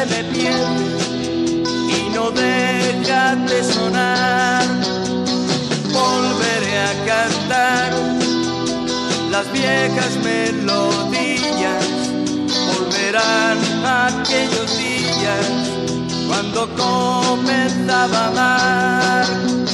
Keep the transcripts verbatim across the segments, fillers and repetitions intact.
me pierde y no deja de sonar. Volveré a cantar las viejas melodías, volverán aquellos días cuando comenzaba a amar.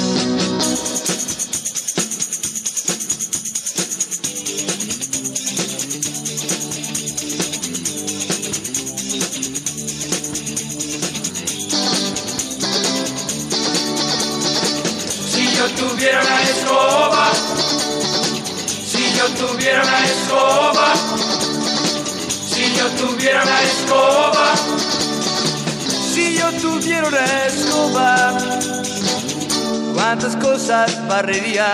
Si yo tuviera una escoba, si yo tuviera una escoba, si yo tuviera una escoba, si yo tuviera una escoba, cuántas cosas barrería.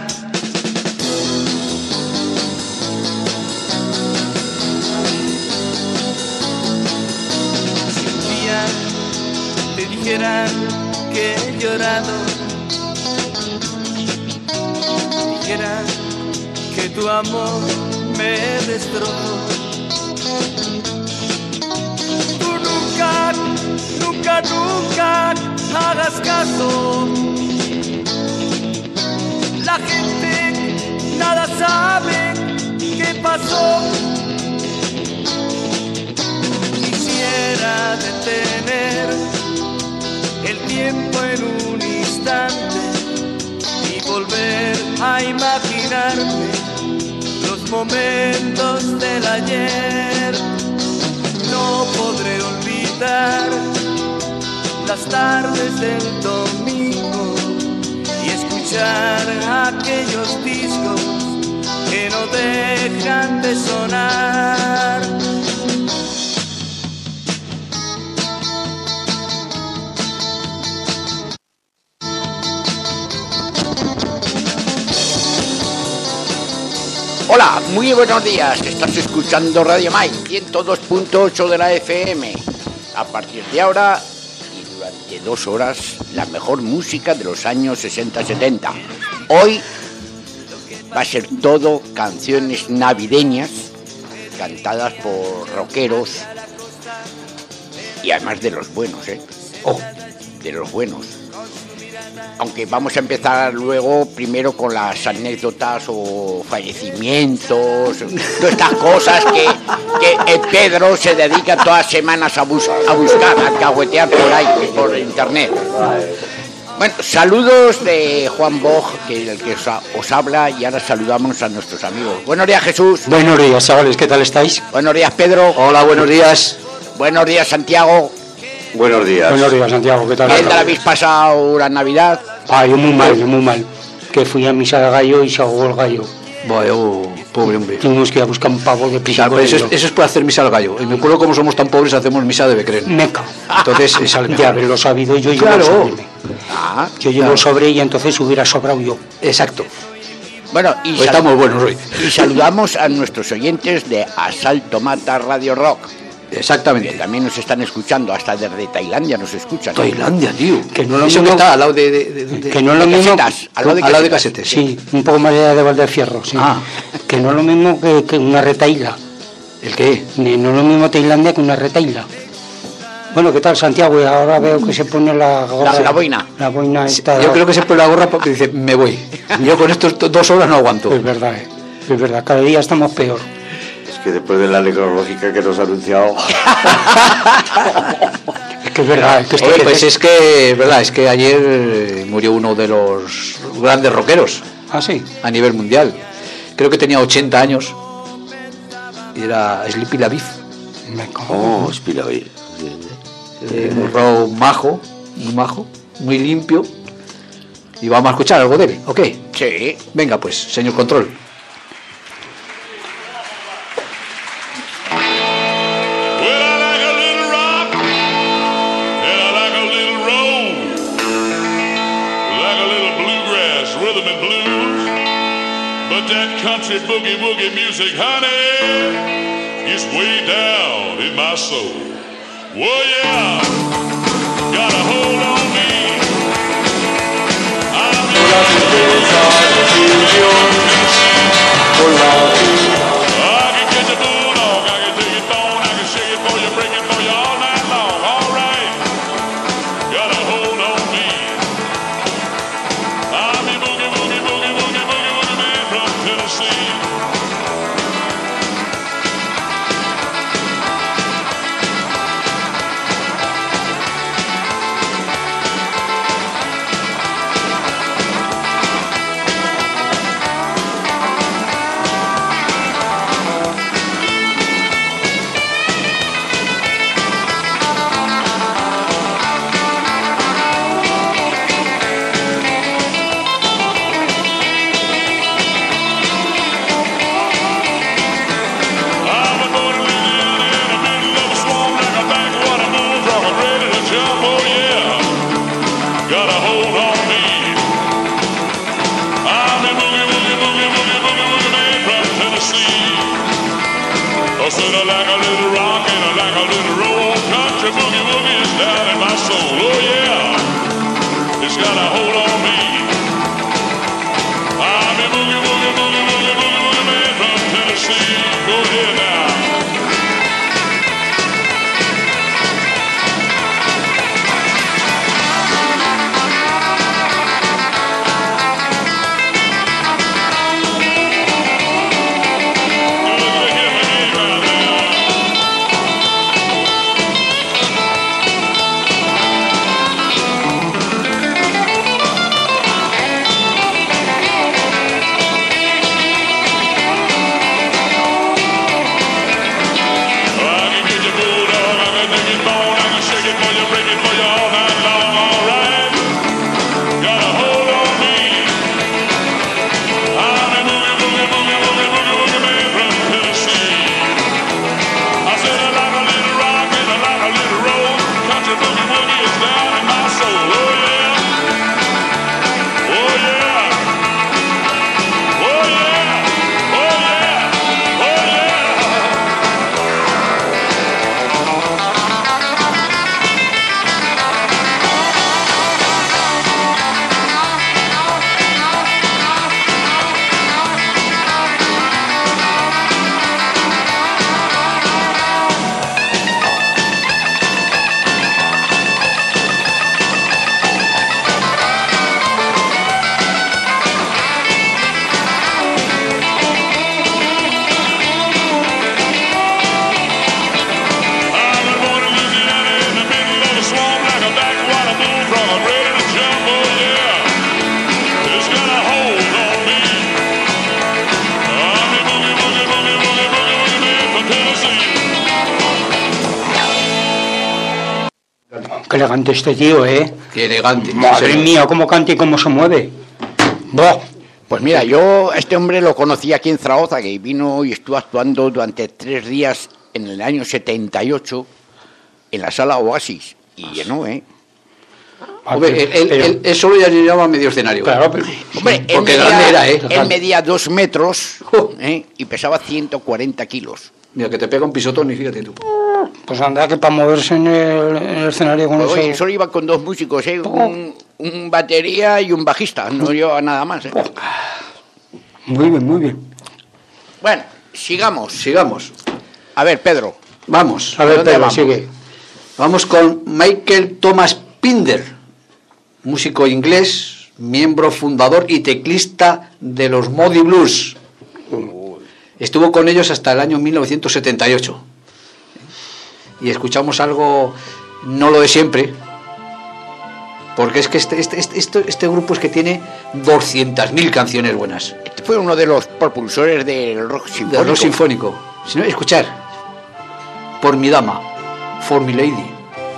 Si un día te dijeran que he llorado, dijeran que tu amor me destrozó, tú nunca, nunca, nunca hagas caso. La gente nada sabe qué pasó. Quisiera detener el tiempo en un instante y volver a imaginarme los momentos del ayer. No podré olvidar las tardes del domingo y escuchar aquellos discos que no dejan de sonar. Hola, muy buenos días. Estás escuchando Radio Mai ciento dos punto ocho de la F M. A partir de ahora y durante dos horas, la mejor música de los años sesenta setenta. Hoy va a ser todo canciones navideñas cantadas por rockeros y además de los buenos, ¿eh? Oh, de los buenos. Aunque vamos a empezar luego primero con las anécdotas o fallecimientos, todas estas cosas que, que el Pedro se dedica todas las semanas a, bus- a buscar, a cahuetear por ahí, por internet. Bueno, saludos de Juan Bog, que es el que os, os habla, y ahora saludamos a nuestros amigos. Buenos días, Jesús. Buenos días, chavales, ¿qué tal estáis? Buenos días, Pedro. Hola, buenos días. Buenos días, Santiago. Buenos días. Buenos días, Santiago, ¿qué tal? ¿Qué tal habéis pasado la Navidad? Ah, yo muy mal, yo muy mal. Que fui a misa de gallo y se ahogó el gallo. Vaya, oh, pobre hombre. Tuvimos que ir a buscar un pavo de piso. Claro, eso, es, eso es por hacer misa al gallo. En mi pueblo, como somos tan pobres, hacemos misa de Becren. Meca. Entonces, eh, sale mejor. De haberlo sabido, yo llevo Claro. el sobre. Ah, Yo llevo claro. el sobre y entonces hubiera sobrado yo. Exacto. bueno, y, Pues sal- estamos buenos hoy. y saludamos a nuestros oyentes de Asalto Mata Radio Rock, que Exactamente. también nos están escuchando, hasta desde Tailandia nos escuchan. Tailandia, tío. Que no lo Eso mismo- que está al lado de... de, de- de- Que no es lo de mismo. casetas, al lado de al lado de casetas. casetes. Sí, un poco más allá de Valdefierro, sí. Ah. Que no es lo mismo que, que una retaila. ¿El qué? Ni- No es lo mismo Tailandia que una retaila. Bueno, ¿qué tal, Santiago? Y ahora veo que se pone la gorra. La- la boina. La boina Sí, esta. yo creo que se pone la gorra porque dice, me voy. Yo con estos to- dos horas no aguanto. Es verdad, eh. Es verdad, cada día estamos peor. Es que después de la necrológica que nos ha anunciado, Es que es verdad, es que esto Oye, que pues te- es que, es verdad, es que ayer eh, murió uno de los grandes rockeros Ah, sí. a nivel mundial. Creo que tenía ochenta años. Y era Sleepy LaBeouf. Me cago. oh, espera, oye. Eh, un rock majo, muy majo, muy limpio. Y vamos a escuchar algo de él, ¿ok? Sí. Venga pues, señor control. Well, I like a little rock, and I like a little roll, like a little bluegrass, rhythm and blues. But that country boogie woogie music, honey, is way down in my soul. Well, yeah, got a hold on me. I'm in love with I can catch a bulldog, I can take it bone, I can shake it for you, break it for you all night long. jump, oh yeah, got a hold on me. I'm a boogie, boogie, boogie, boogie, boogie, boogie man from Tennessee. I said I like a little rock and I like a little roll. Country boogie woogie is down in my soul, oh yeah, it's got a hold on me. I'm a boogie, boogie, boogie, boogie, boogie, boogie man from Tennessee. Go ahead now. Qué elegante este tío, ¿eh? Qué elegante. Madre Sí. mía, cómo canta y cómo se mueve. ¡Buah! Pues mira, yo a este hombre lo conocí aquí en Zaragoza, que vino y estuvo actuando durante tres días en el año setenta y ocho en la sala Oasis. Y llenó, ¿eh? Hombre, él, él, Pero- él- él solo ya llevaba medio escenario. Claro, pero... Hombre, él Porque medía, grande era, ¿eh? él Grande. medía dos metros ¿eh? y pesaba ciento cuarenta kilos. Mira, que te pega un pisotón y fíjate tú. Pues anda, que para moverse en el, en el escenario con Oye, eso... solo iba con dos músicos, ¿eh? un, un batería y un bajista, no llevaba nada más. ¿eh? Muy bien, muy bien. Bueno, sigamos. Sigamos. A ver, Pedro. Vamos. A ver, ¿Dónde Pedro, vamos? sigue. Vamos con Michael Thomas Pinder, músico inglés, miembro fundador y teclista de los Moody Blues. Estuvo con ellos hasta el año mil novecientos setenta y ocho. Y escuchamos algo, no lo de siempre, porque es que este, este, este, este, este grupo es que tiene doscientas mil canciones buenas. Este fue uno de los propulsores del rock sinfónico. De rock sinfónico. Si no, escuchar. Por mi dama, For My Lady.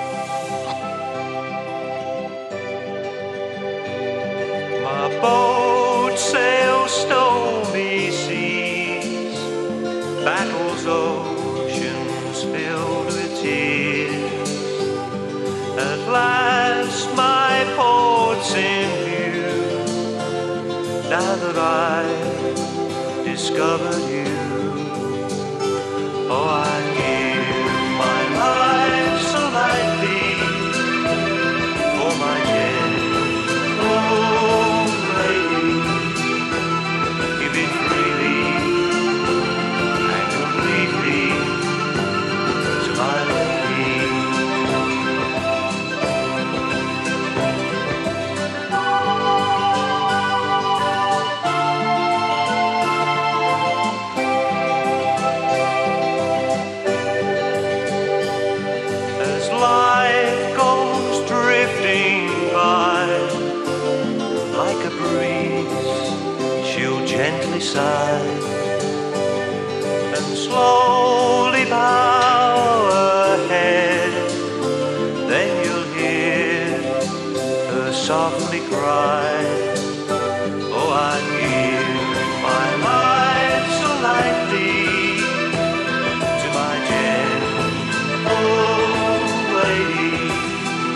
My boat sails stormy seas, battles oceans filled with tears. At last my port's in view, now that I've discovered you. Oh, I give my life so lightly for my gentle lady. Give it freely and completely to my lady. As life goes drifting by, like a breeze, she'll gently sigh and slowly bow ahead. Then you'll hear her softly cry. Oh, I give my life so lightly to my gentle lady.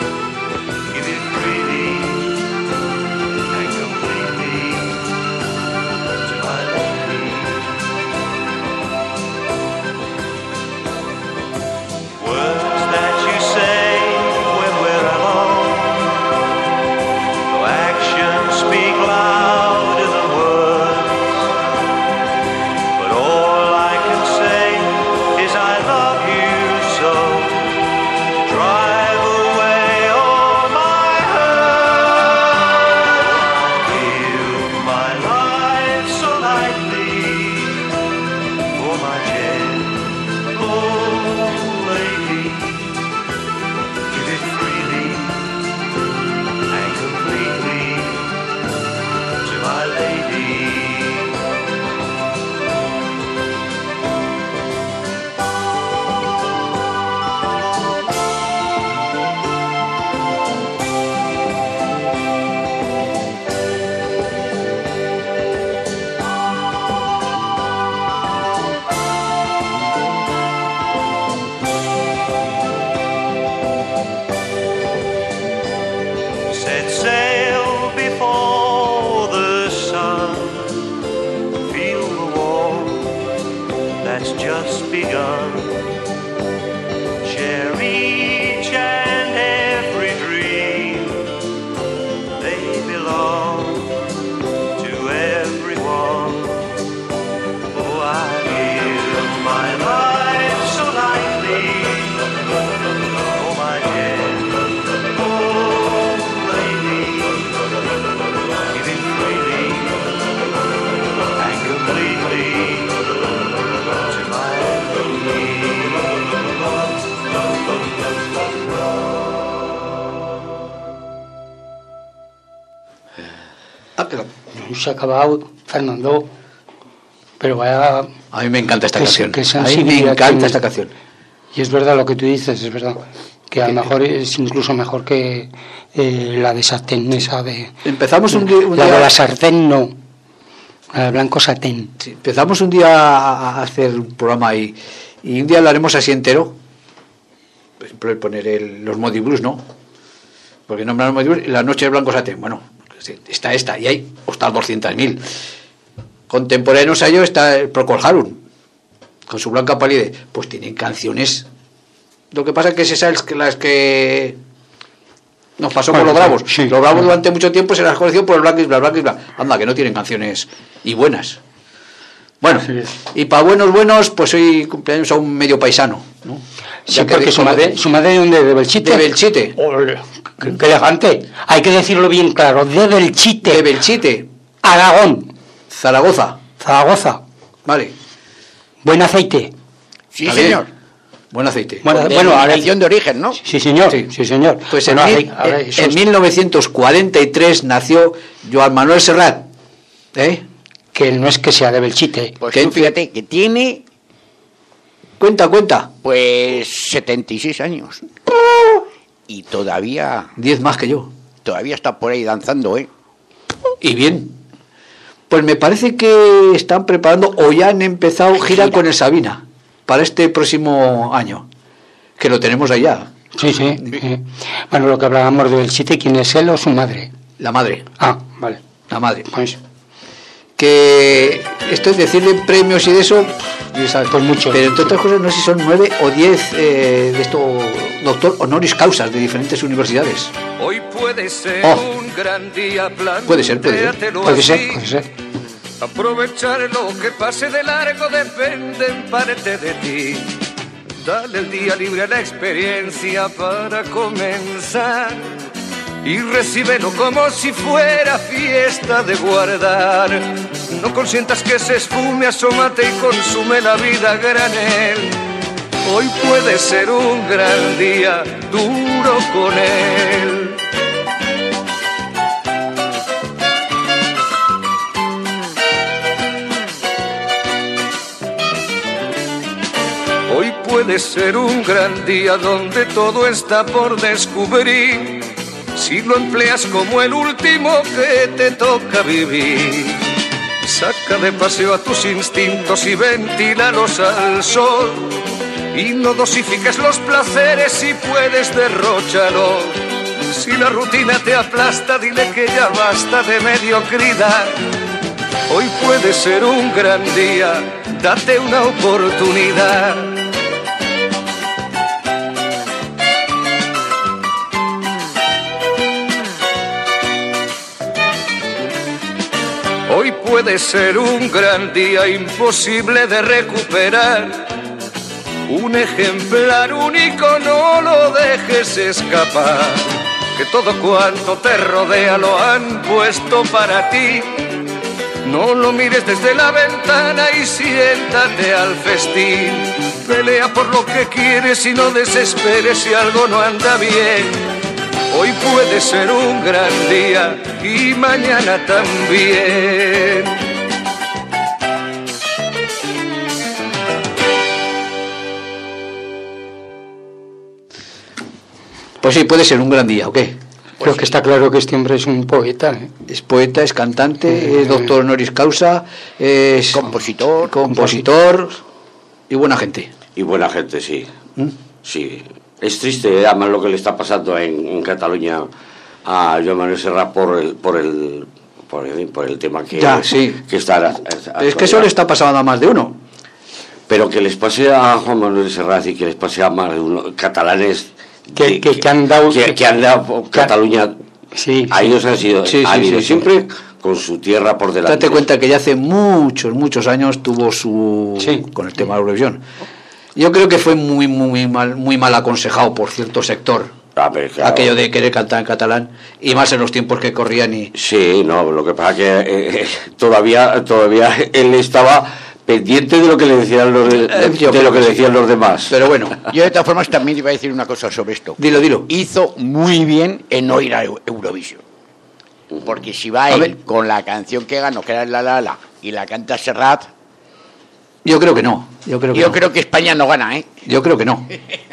Se ha acabado, Fernando. Pero vaya... A mí me encanta esta que canción. Se, que a mí me encanta tiene. esta canción. Y es verdad lo que tú dices, es verdad. Que a lo mejor es incluso mejor que eh, la de Sartén, esa de... Empezamos un día... Un la día, de la Sartén no. La de Blanco Satén. Sí, empezamos un día a hacer un programa y, y un día lo haremos así entero. Por ejemplo, el poner el, los Moody Blues, ¿no? Porque nombran los Moody Blues y la noche de Blanco Satén. Bueno, está esta y hay hasta doscientos mil. Contemporáneos a ello está el Procol Harum, con su Blanca Palidez. Pues tienen canciones. Lo que pasa es que esas son las que nos pasó bueno, con los Bravos. Sí, los Bravos sí. Durante mucho tiempo se las conoció por el Black is Black, Black is Black. Anda, que no tienen canciones y buenas. Bueno, sí. Y para buenos, buenos, pues hoy cumpleaños a un medio paisano, ¿no? Sí, ya porque su madre, su madre de dónde, de Belchite. De Belchite. Oh, qué, qué elegante. Hay que decirlo bien claro, de Belchite. De Belchite. Aragón. Zaragoza. Zaragoza. Vale. Buen aceite. Sí, ¿Vale? Señor. Buen aceite. Bueno, de bueno, elección de origen, ¿no? Sí, señor. Sí, sí señor. Pues bueno, en, mil, a ver, en, en mil novecientos cuarenta y tres nació Joan Manuel Serrat. ¿Eh? Que no es que sea de Belchite. Pues tú fíjate que tiene... Cuenta, cuenta. Pues setenta y seis años. Y todavía... diez más que yo. Todavía está por ahí danzando, ¿eh? Y bien. Pues me parece que están preparando o ya han empezado gira con el Sabina para este próximo año, que lo tenemos allá. Sí, sí. sí. Bueno, lo que hablábamos de Belchite, ¿quién es él o su madre? La madre. Ah, vale. La madre. Pues... que esto es decirle premios y de eso, ¿sabes? Pues mucho. Pero entre otras cosas no sé si son nueve o diez eh, de esto doctor honoris causas de diferentes universidades. Hoy puede ser oh. un gran día, plan. Puede ser, puede ser. Puede ser, puede ser. Aprovechar lo que pase de largo depende en parte de ti. Dale el día libre a la experiencia para comenzar. Y recíbelo como si fuera fiesta de guardar. No consientas que se esfume, asómate y consume la vida a granel. Hoy puede ser un gran día, duro con él. Hoy puede ser un gran día donde todo está por descubrir. Si lo empleas como el último que te toca vivir, saca de paseo a tus instintos y ventílalos al sol. Y no dosifiques los placeres si puedes derróchalos. Si la rutina te aplasta, dile que ya basta de mediocridad. Hoy puede ser un gran día, date una oportunidad. Hoy puede ser un gran día imposible de recuperar. Un ejemplar único, no lo dejes escapar. Que todo cuanto te rodea lo han puesto para ti. No lo mires desde la ventana y siéntate al festín. Pelea por lo que quieres y no desesperes si algo no anda bien. Hoy puede ser un gran día y mañana también. Pues sí, puede ser un gran día, ¿o qué? Creo que está claro que este hombre es un poeta, ¿eh? Es poeta, es cantante, eh, es doctor honoris causa, es compositor, compositor y buena gente. Y buena gente, sí. ¿Mm? Sí. Es triste, además, lo que le está pasando en, en Cataluña a Joan Manuel Serrat por el, por el, por el, por el tema que, ya, sí. que está... Es que eso le está pasando a más de uno. Pero que les pase a Joan Manuel Serrat y que les pase a más de uno, catalanes... Que, que, que han dado... Que, que han dado Cataluña... Sí, a sí. ellos han sido... Sí, han sí, ido sí, siempre sí. con su tierra por delante. Date cuenta que ya hace muchos, muchos años tuvo su... Sí. con el tema de la Eurovisión. Yo creo que fue muy, muy mal, muy mal aconsejado por cierto sector. Ah, pero claro. Aquello de querer cantar en catalán, y más en los tiempos que corrían y... Sí, no, lo que pasa que eh, todavía, todavía él estaba pendiente de lo que le decían los, de, Eh, yo de creo lo que que le sí. decían los demás. Pero bueno, Yo de todas formas también iba a decir una cosa sobre esto. dilo, dilo. Hizo muy bien en no ir a Eu- Eurovisión. Porque si va él con la canción que ganó, que era La La La, y la canta Serrat... Yo creo que no. Yo creo que, yo no. creo que España no gana, ¿eh? Yo creo que no.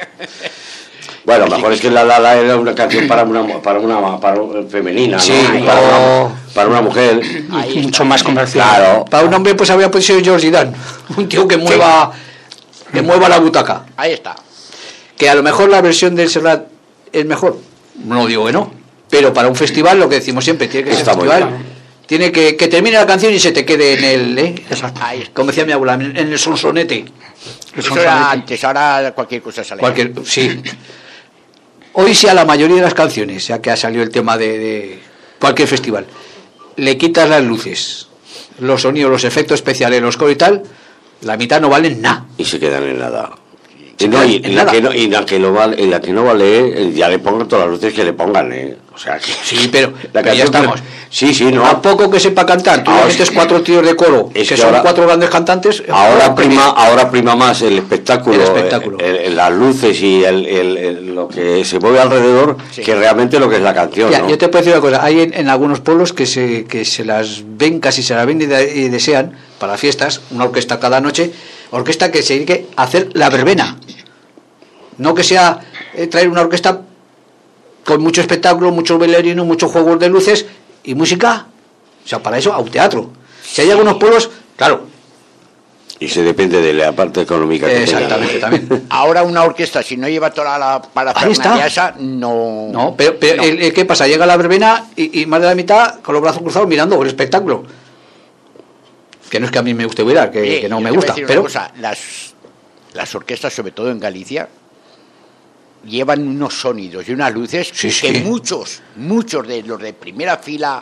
Bueno, mejor es que La La La era una canción para una para una para una femenina, ¿no? Sí, para, o... una, para una mujer. Ahí mucho más comercial. Claro. Para un hombre pues habría podido ser George Dan, un tío que mueva sí. que mueva la butaca. Ahí está. Que a lo mejor la versión del Serrat es mejor. No digo que no, pero para un festival lo que decimos siempre tiene que ser Está festival. Tiene que, que termine la canción y se te quede en el, ¿eh? Exacto. Ahí está. Como decía mi abuela, en el sonsonete. Eso era antes, ahora cualquier cosa sale. Cualquier, sí. Hoy sí a la mayoría de las canciones, ya que ha salido el tema de, de cualquier festival, le quitas las luces, los sonidos, los efectos especiales, los coros y tal, la mitad no valen nada. Y se quedan en nada. Se Y, no, y, quedan en la nada. que no, y la que no vale, y la que no vale, eh, ya le pongan todas las luces que le pongan, ¿eh? O sea que Sí, pero, la pero ya canción- estamos. Sí, sí, no. A poco que sepa cantar, tú Ahora le metes sí. cuatro tíos de coro, Es que, que son ahora- cuatro grandes cantantes. Ahora prima, ahora prima más el espectáculo, El espectáculo. el- el- las luces y el, el- el- lo que se mueve alrededor, Sí. que realmente lo que es la canción, Ya, ¿no? yo te puedo decir una cosa, hay en, en algunos pueblos que se, que se las ven, casi se las ven y, de- y desean para fiestas, una orquesta cada noche, orquesta que se dedique a hacer la verbena. No que sea eh, traer una orquesta con mucho espectáculo, muchos bailarinos, muchos juegos de luces y música. O sea, para eso a un teatro. Si hay algunos pueblos, claro, Y se depende de la parte económica que exactamente, tengan. también. Ahora una orquesta, si no lleva toda la Ahí está. parafernalia esa, no... No, pero, pero no. el- el- ¿qué pasa? Llega la verbena y, y más de la mitad con los brazos cruzados mirando el espectáculo. Que no es que a mí me guste bailar, que, Oye, que no yo me te voy a gusta, decir una pero cosa, las, las orquestas, sobre todo en Galicia, llevan unos sonidos y unas luces Sí, que sí. muchos, muchos de los de primera fila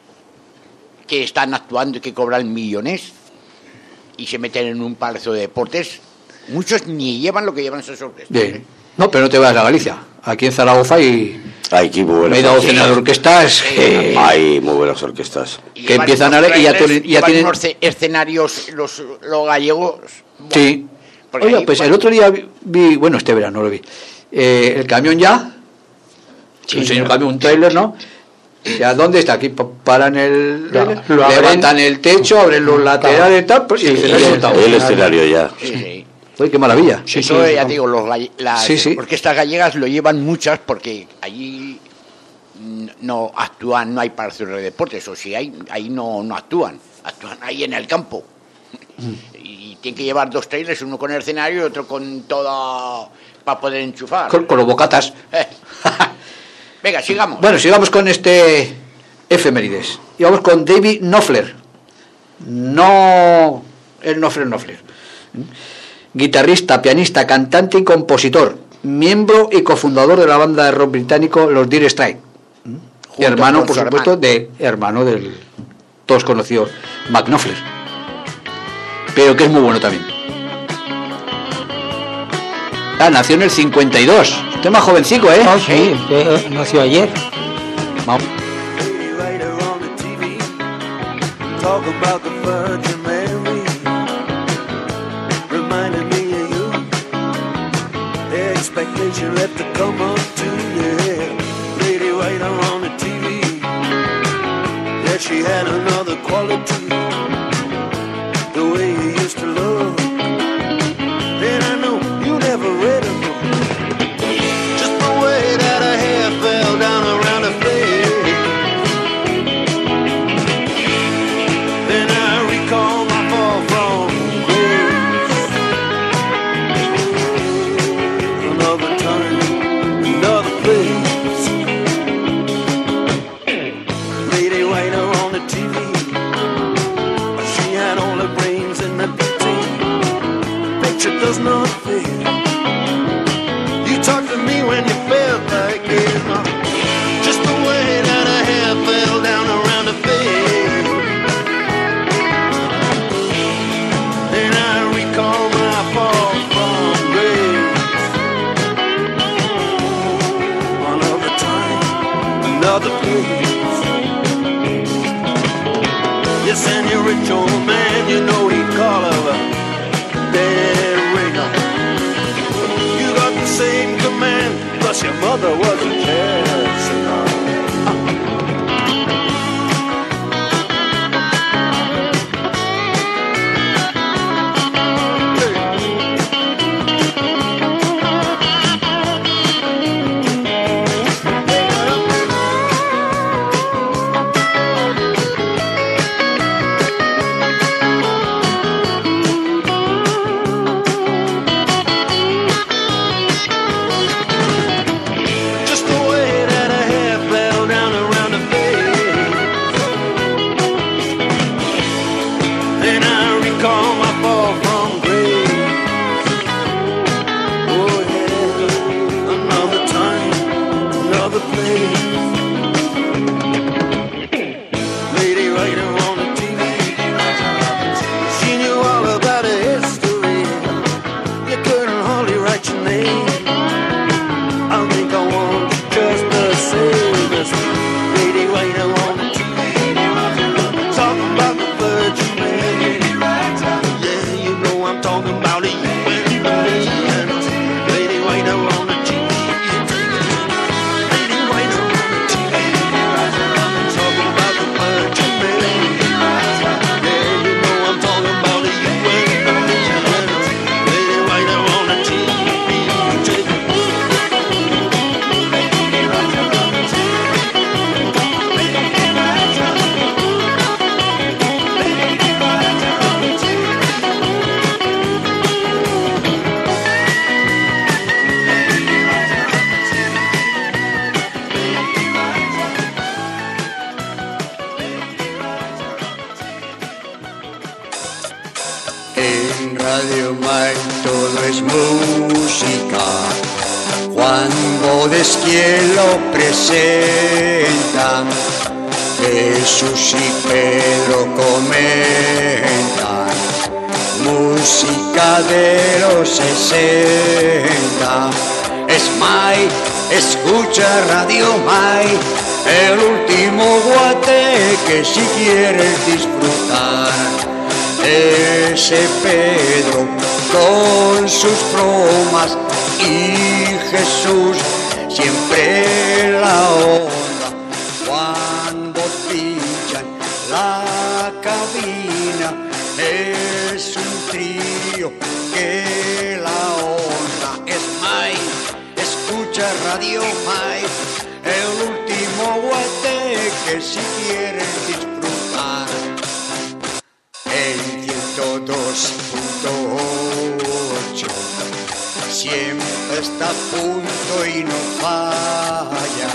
que están actuando y que cobran millones y se meten en un palacio de deportes, muchos ni llevan lo que llevan esas orquestas. bien. No, pero no te vayas a Galicia. Aquí en Zaragoza hay Hay que muy buenas media docena de orquestas. orquestas que, Hay muy buenas orquestas. Y que llevan empiezan unos a y ya, trailers, tienen- ya llevan tienen... unos ce- escenarios los, los gallegos. Buah. Sí. Porque Oiga, ahí, pues bueno, el otro día vi, vi- bueno, este verano lo vi, eh, el camión ya, Sí, un señor ya. camión, un trailer, ¿no? Ya, ¿dónde está? Aquí pa- paran el... Lo- trailer, lo abren. levantan el techo, abren los laterales y tal, pues, y el Sí, escenario sí, montado. El escenario ya. sí, sí. Uy, qué maravilla. Sí, Eso sí, ya sí. digo, los, galle- las Sí, sí. orquestas gallegas lo llevan muchas porque allí mm, no actúan, no hay palacios de deportes, o si hay, ahí no, no actúan, actúan ahí en el campo. Y tienen que llevar dos trailers, uno con el escenario y otro con todo para poder enchufar. Con, con los bocatas. Eh. Venga, sigamos. Bueno, sigamos con este efemérides. Y vamos con David Knopfler. No el Knopfler Knopfler. Guitarrista, pianista, cantante y compositor. Miembro y cofundador de la banda de rock británico Los Dire Straits. Junto Hermano, con por su supuesto, hermano. de hermano del todos conocido Mark Knopfler. Pero que es muy bueno también. Ah, nació en el cincuenta y dos. Usted más jovencico, ¿eh? Oh, sí, eh, nació ayer. Vamos. Writer on the T V, talk about the Virgin Mary, reminded me of you. The expectation left to come up to you. Lady writer on the T V, yeah, she had another quality, the way you used to look. Then I know you never read a book. Just the way that her hair fell down around her face. Then I recall my fall from grace. Another time, another place. Lady Writer on the T V. She had all her brains in the team. Picture does not fit. You talked to me when you felt like it. uh, Just the way that her hair fell down around her face. And I recall my fall from grace. Another time, another place. Yes, and you're a rich old man, you know he'd call her a dead ringer. You got the same command, plus your mother was a jazz singer. Radio Mike todo es música. Juan Bodesquiel lo presentan, Jesús y Pedro comentan música de los sesenta. Es Mike, escucha Radio Mike, el último guateque si quieres disfrutar. Ese Pedro con sus bromas y Jesús siempre en la onda. Cuando pinchan la cabina es un trío que la honra. Es Mike, escucha Radio Mike, el último guateque si quieres disfrutar. En ciento dos punto ocho siempre está a punto y no falla.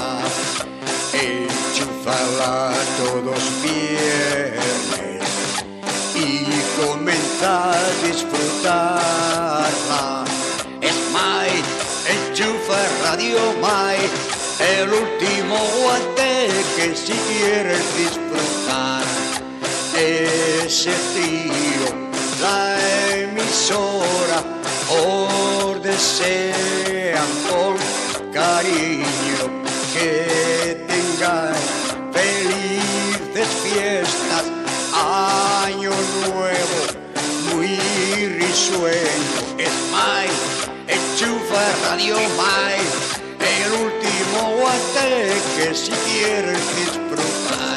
Enchúfala todos viernes y comienza a disfrutarla. Es Mike, enchufa Radio Mike, el último guateque si quieres disfrutar. Ese trío, la emisora, os desean con cariño que tengáis felices fiestas, año nuevo, muy risueño. Es Mike, enchufa Radio Mike, el último guateque si quieres disfrutar.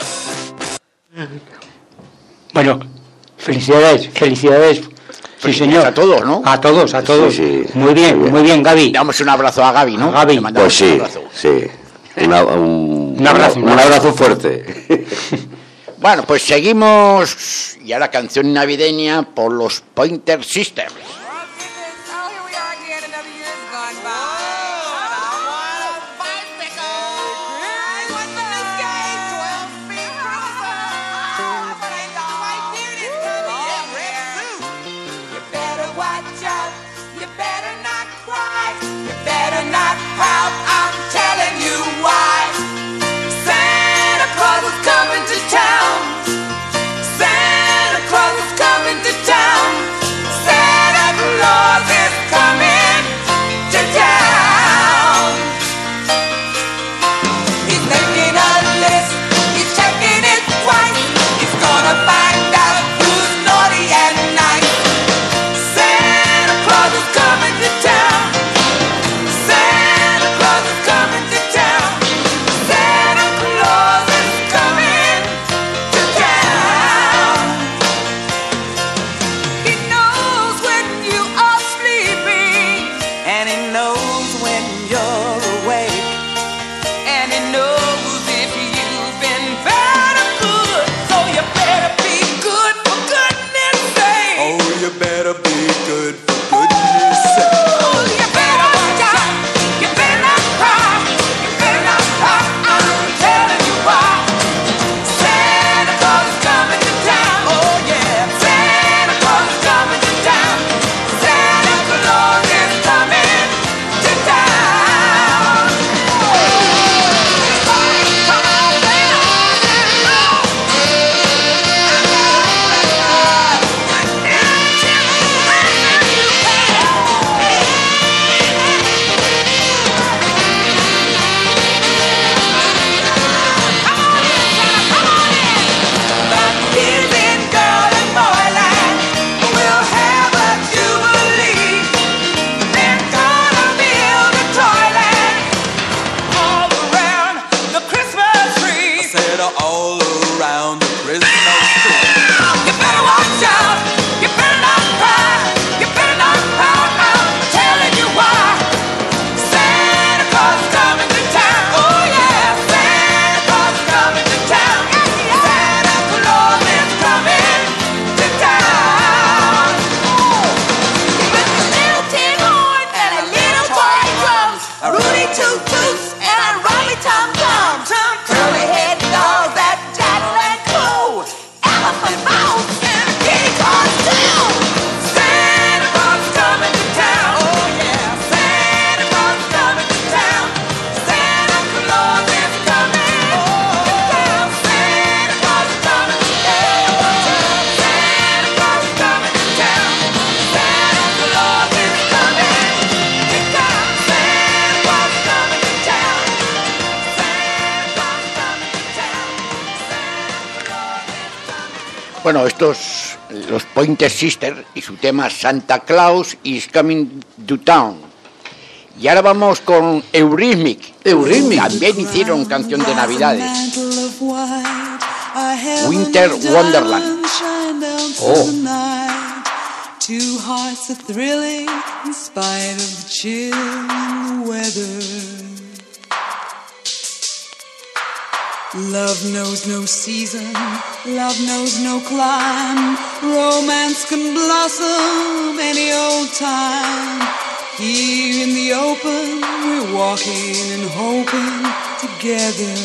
Bueno, felicidades, felicidades. Sí, señor. A todos, ¿no? A todos, a todos. Sí, sí. Muy bien, Muy bien. muy bien, Gaby. Damos un abrazo a Gaby, ¿no? A Gaby. Le mandamos Pues sí, un abrazo. sí. Una- un, Un abrazo, un un abrazo abrazo. fuerte. Bueno, pues seguimos. Y ahora canción navideña por los Pointer Sisters. Oh, here we are again. Another year's gone by. I want the escape. twelve feet cruiser. But I know my dude is coming here. You better watch out. You better not cry. You better not pout. I'm telling you why. Santa Claus is coming to town. Santa Claus is coming to town. Santa Bueno, estos, los Pointer Sisters y su tema Santa Claus is Coming to Town. Y ahora vamos con Eurythmics. Eurythmics. También hicieron canción de Navidades. Winter Wonderland. Oh. Two hearts are thrilling in spite of the chill in the weather. Love knows no season, love knows no clime. Romance can blossom any old time. Here in the open, we're walking and hoping together.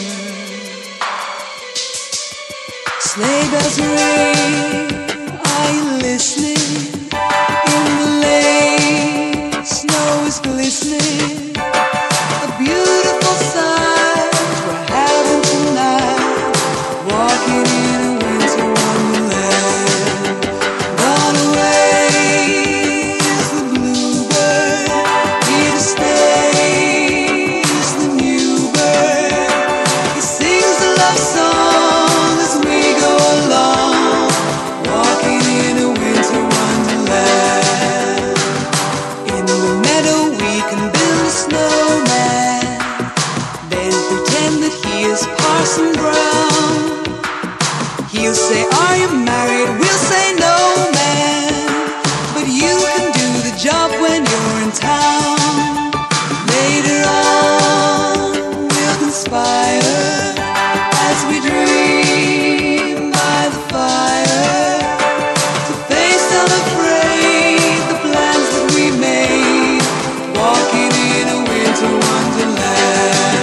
Sleigh bells ring, are you listening? In the lane, snow is glistening. A beautiful sight we're having tonight. Walking in a winter wonderland. Gone away is the bluebird. Here to stay is the new bird. He sings a love song as we go along. Walking in a winter wonderland. In the meadow we can build a snowman. Then pretend that he is Parson Brown. He'll say, are you married? We'll say, no, man. But you can do the job when you're in town. Later on, we'll conspire as we dream by the fire to face unafraid the plans that we made. Walking in a winter wonderland.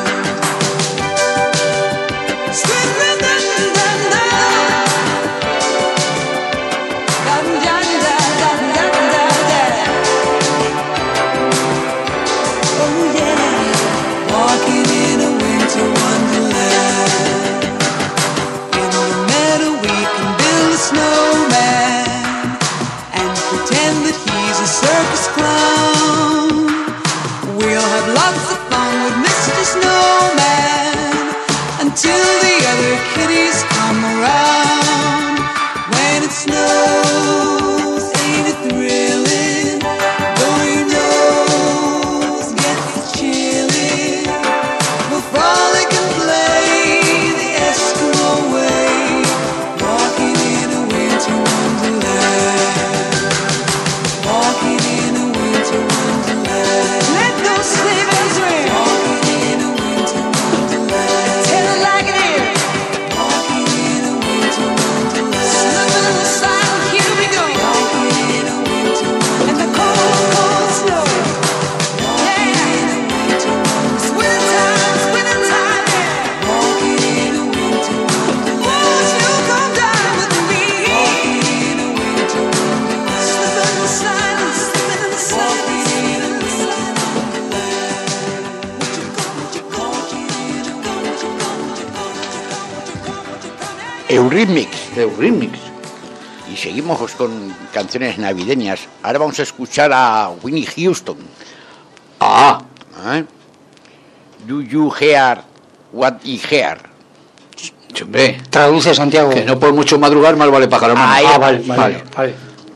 Oh yeah, walking in a winter wonderland. In the meadow we can build a snowman and pretend that he's a circus clown. We'll have lots of fun with Mister Snowman until the other kitties come around. When it snows, ain't it thrilling? Though your nose gets chilly, we'll frolic and play the Eskimo way. Walking in a winter wonderland. Walking in a winter wonderland. Let those sleigh bells ring. Walking in a winter wonderland. Tell it like it is. Walking in a winter wonderland. Slipping in the side, here we go. Walking in a winter wonderland. And the cold, cold snow. Walking in a winter wonderland. It's winter time, it's winter time, yeah. Walking in a winter wonderland. Won't you come down with me? Walking in a winter wonderland. Slipping in the silence, slipping in the silence. Walking in a winter wonderland. Would you come, would you come, would you come, would you come, would you come, would you come, would you come, would you come, would you come? Eurythmics. Eurythmics. Y seguimos pues, con canciones navideñas. Ahora vamos a escuchar a Whitney Houston. Ah, ¿Eh? Do you hear what I hear? hombre, Traduce, Santiago. que no por mucho madrugar más vale pájaro. hermano. Ahí, Ah, Ah, vale, vale, vale. vale.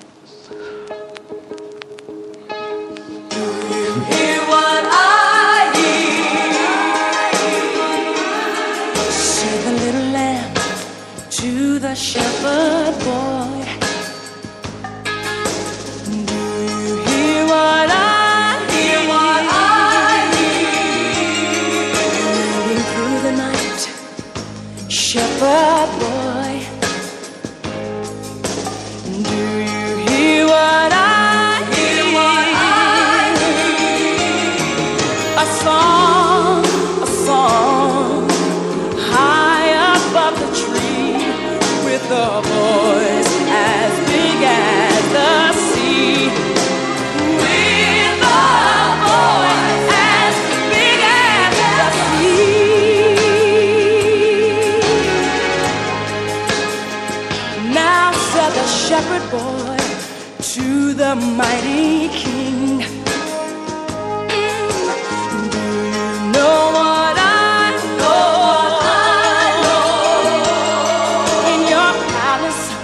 Hear what I hear. Say the little lamb to the shepherd boy. Do you hear what I hear? What I hear. Moving through the night, shepherd boy. Do you hear what I hear? What I hear. A song, a song, high above the tree, with a voice as big as the sea. With a voice as big as the sea. Now said the shepherd boy to the mighty king, do you know what I know? In your palace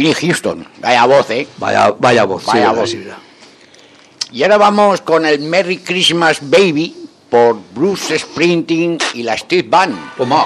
Willie Houston. Vaya voz, ¿eh? Vaya, vaya voz. Vaya sí, voz. sí, sí. Y ahora vamos con el Merry Christmas Baby por Bruce Springsteen y la Steve Band. Toma.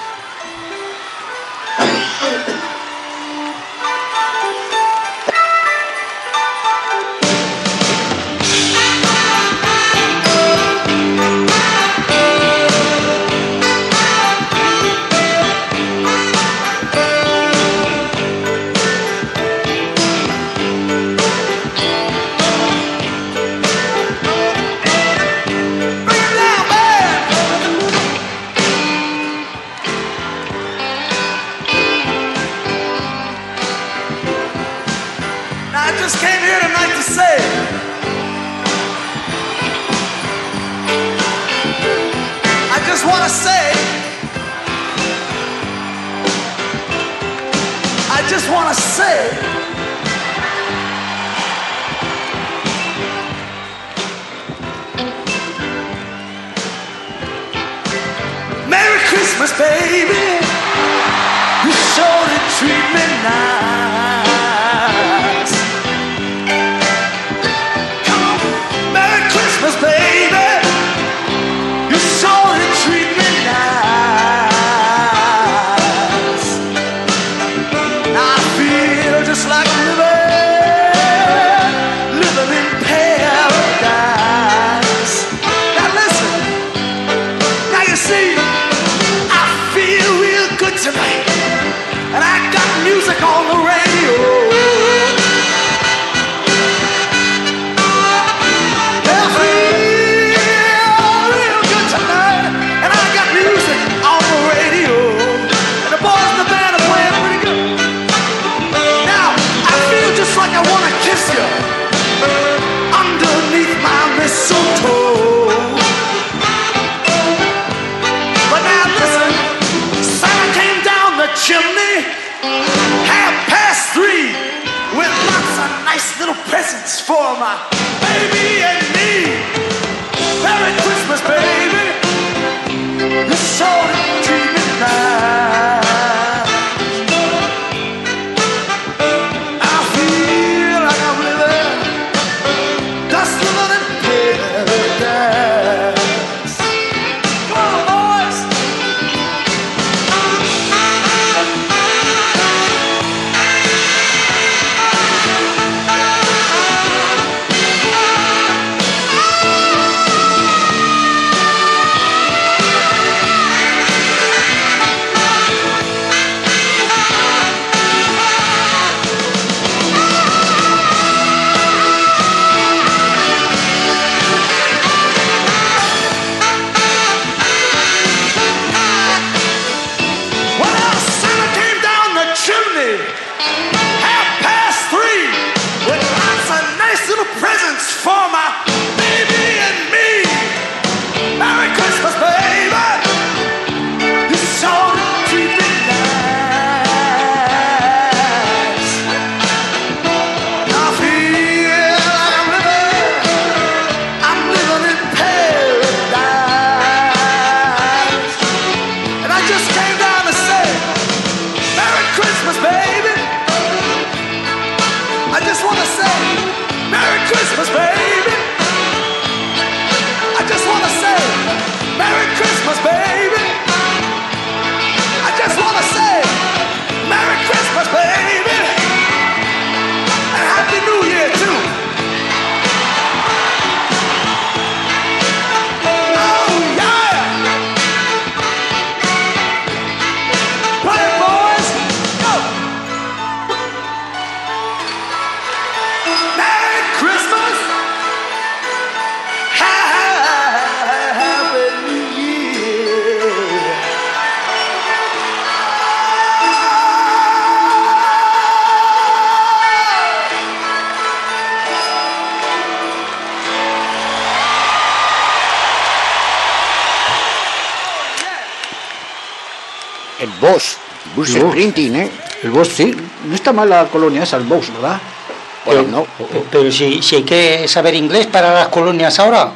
El Boss, Bruce Springsteen, ¿eh? El Boss, sí. No está mal la colonia esa, el Boss, ¿verdad? Bueno, no. Pero, pero si, si hay que saber inglés para las colonias ahora.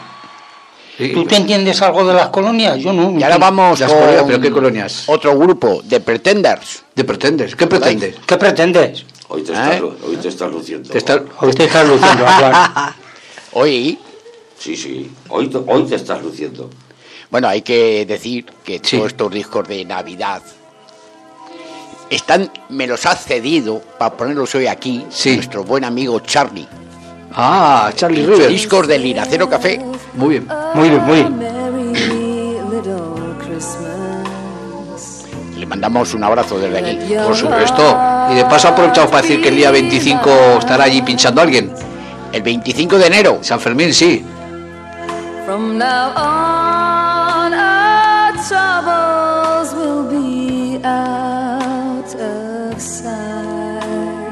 Sí. ¿Tú te entiendes algo de las colonias? Yo no. Y ahora vamos Las con colonias, ¿pero qué colonias? otro grupo, The Pretenders. ¿De pretendes? ¿Qué pretendes? ¿Qué pretendes? Hoy te estás, ¿Eh? hoy te estás luciendo. Te está- Hoy te estás luciendo, Juan. Hoy, Sí, sí, hoy te, hoy te estás luciendo. bueno, hay que decir que Sí. todos estos discos de Navidad están, me los ha cedido para ponerlos hoy aquí Sí. nuestro buen amigo Charlie. Ah, Charlie Rivers. Discos del Linacero Café. Muy bien. Muy bien, muy bien. Merry little Christmas. Le mandamos un abrazo desde aquí. Por supuesto. Y de paso aprovechamos para decir que el día veinticinco estará allí pinchando alguien. El veinticinco de enero. San Fermín, sí. From now on, our troubles will be out of sight.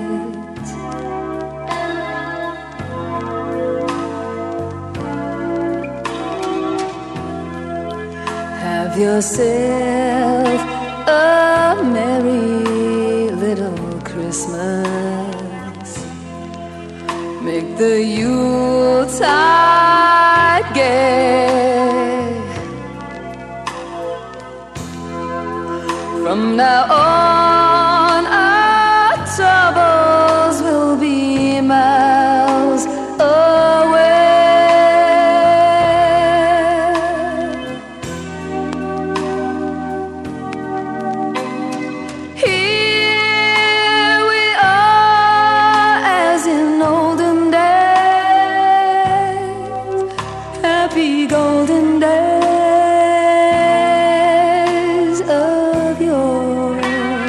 Have yourself a merry little Christmas. Make the Yuletide gay. From now on, our troubles will be miles away. Here we are, as in olden days, happy golden days of yore.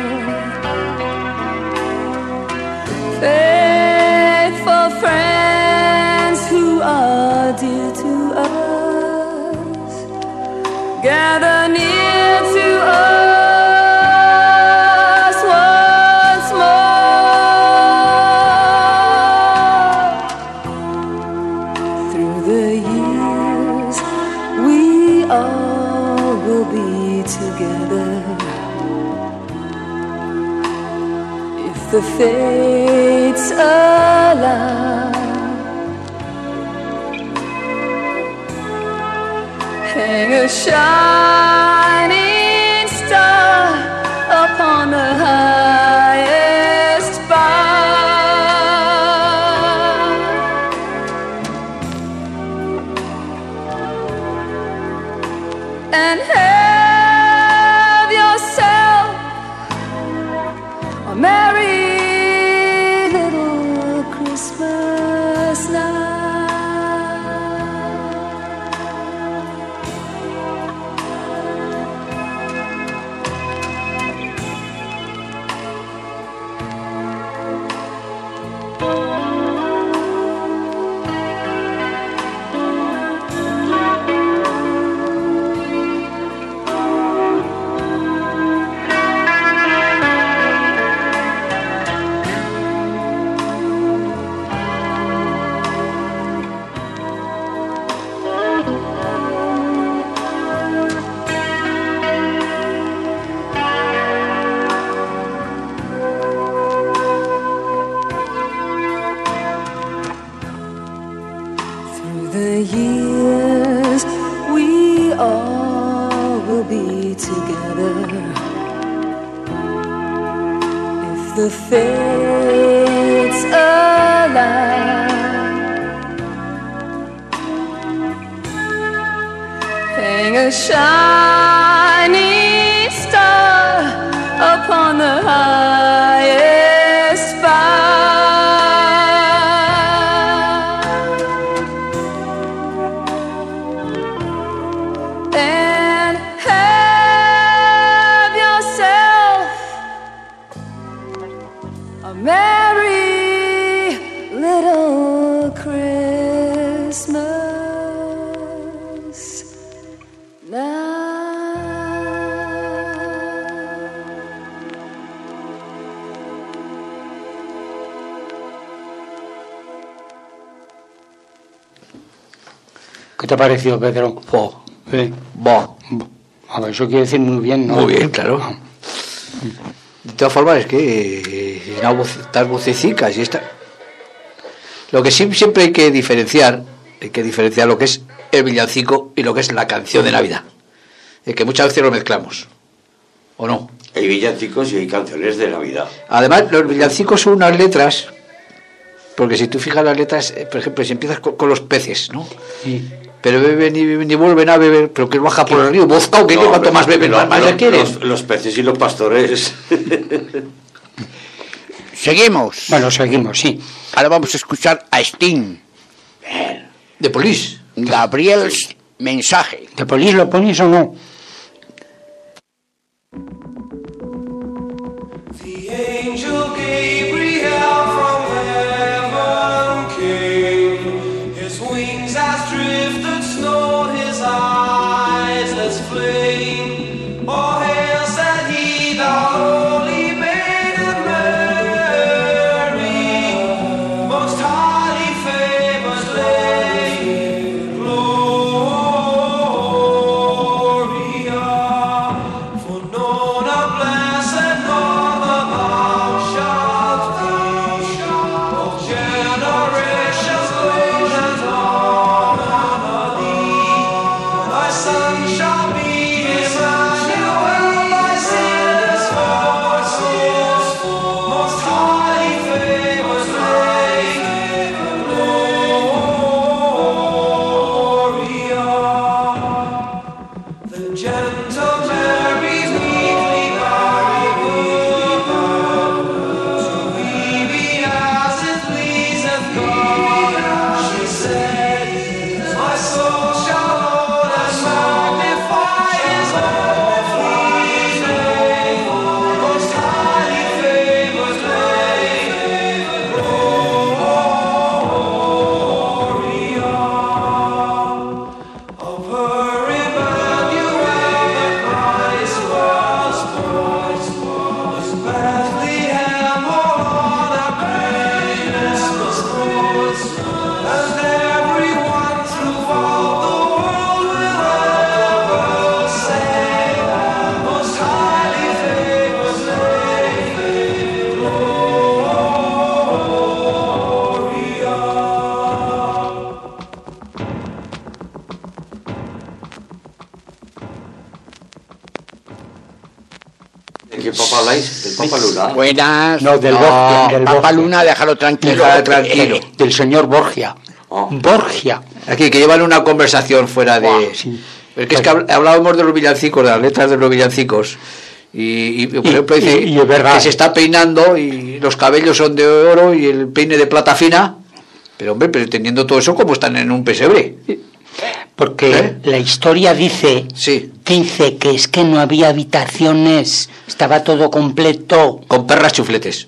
Faithful friends who are dear to us, gather near to us once more. Through the years, we all will be together. If the fates allow, hang a shining star upon the highest bough, and have yourself a merry little Christmas now. Through the years, we all will be together. If the fates allow, hang a shining star upon the highest bough, and have yourself a merry little Christmas now. ¿Qué te ha parecido, Pedro? Oh, Sí. bo. A ver, eso quiere decir muy bien, ¿no? Muy bien, claro. De todas formas, es que eh, una voz- estas vocecicas y esta. Lo que sí, siempre hay que diferenciar, hay que diferenciar lo que es el villancico y lo que es la canción de Navidad. Es que muchas veces lo mezclamos. ¿O no? Hay villancicos y hay canciones de Navidad. Además, los villancicos son unas letras, porque si tú fijas las letras, eh, por ejemplo, si empiezas con, con los peces, ¿no? Sí. Pero beben y beben y vuelven a beber, pero que baja por el río, Bozcao, que No, cuanto más beben, lo- más, más lo- le quieren. Los, los peces y los pastores. Seguimos. Bueno, seguimos, sí. Ahora vamos a escuchar a Sting. De Police. Gabriel's mensaje. ¿De Police lo pones o no? The angel Gabriel from heaven came. His wings as drifted snow, his eyes as flame. Oh, hail, said he, the holy maiden Mary, most highly favored lady, Gloria. For none a blessed mother thou shalt be, of generations good and honor thee. Thy son shall be Emmanuel, thy sinless forces, most highly favored lady, Gloria. The gentle Mary meekly carried good, to thee be as it pleaseth God. She said, my soul shall Lord and magnify his holy name, most highly favored lady, Gloria. Of her Emmanuel the Christ was born, was Bethlehem on a Christmas morn, and everyone throughout the world will ever say, most highly favored lady, Gloria. ¿De qué papa habláis? ¿Del Papa Luna? Buenas. No, del Borgia, del Papá Borgia. Luna, déjalo tranquilo. Déjalo tranquilo. Eh, del señor Borgia. Oh. Borgia. Aquí, que llevan una conversación fuera de... Guau, sí. Es que, es que habl- hablábamos de los villancicos, de las letras de los villancicos. Y, y, por Y- ejemplo, dice y- y es verdad. que se está peinando y los cabellos son de oro y el peine de plata fina. Pero, hombre, pero teniendo todo eso, como están en un pesebre. Porque ¿Eh? la historia dice, Sí, dice que es que no había habitaciones, estaba todo completo, con perras chufletes.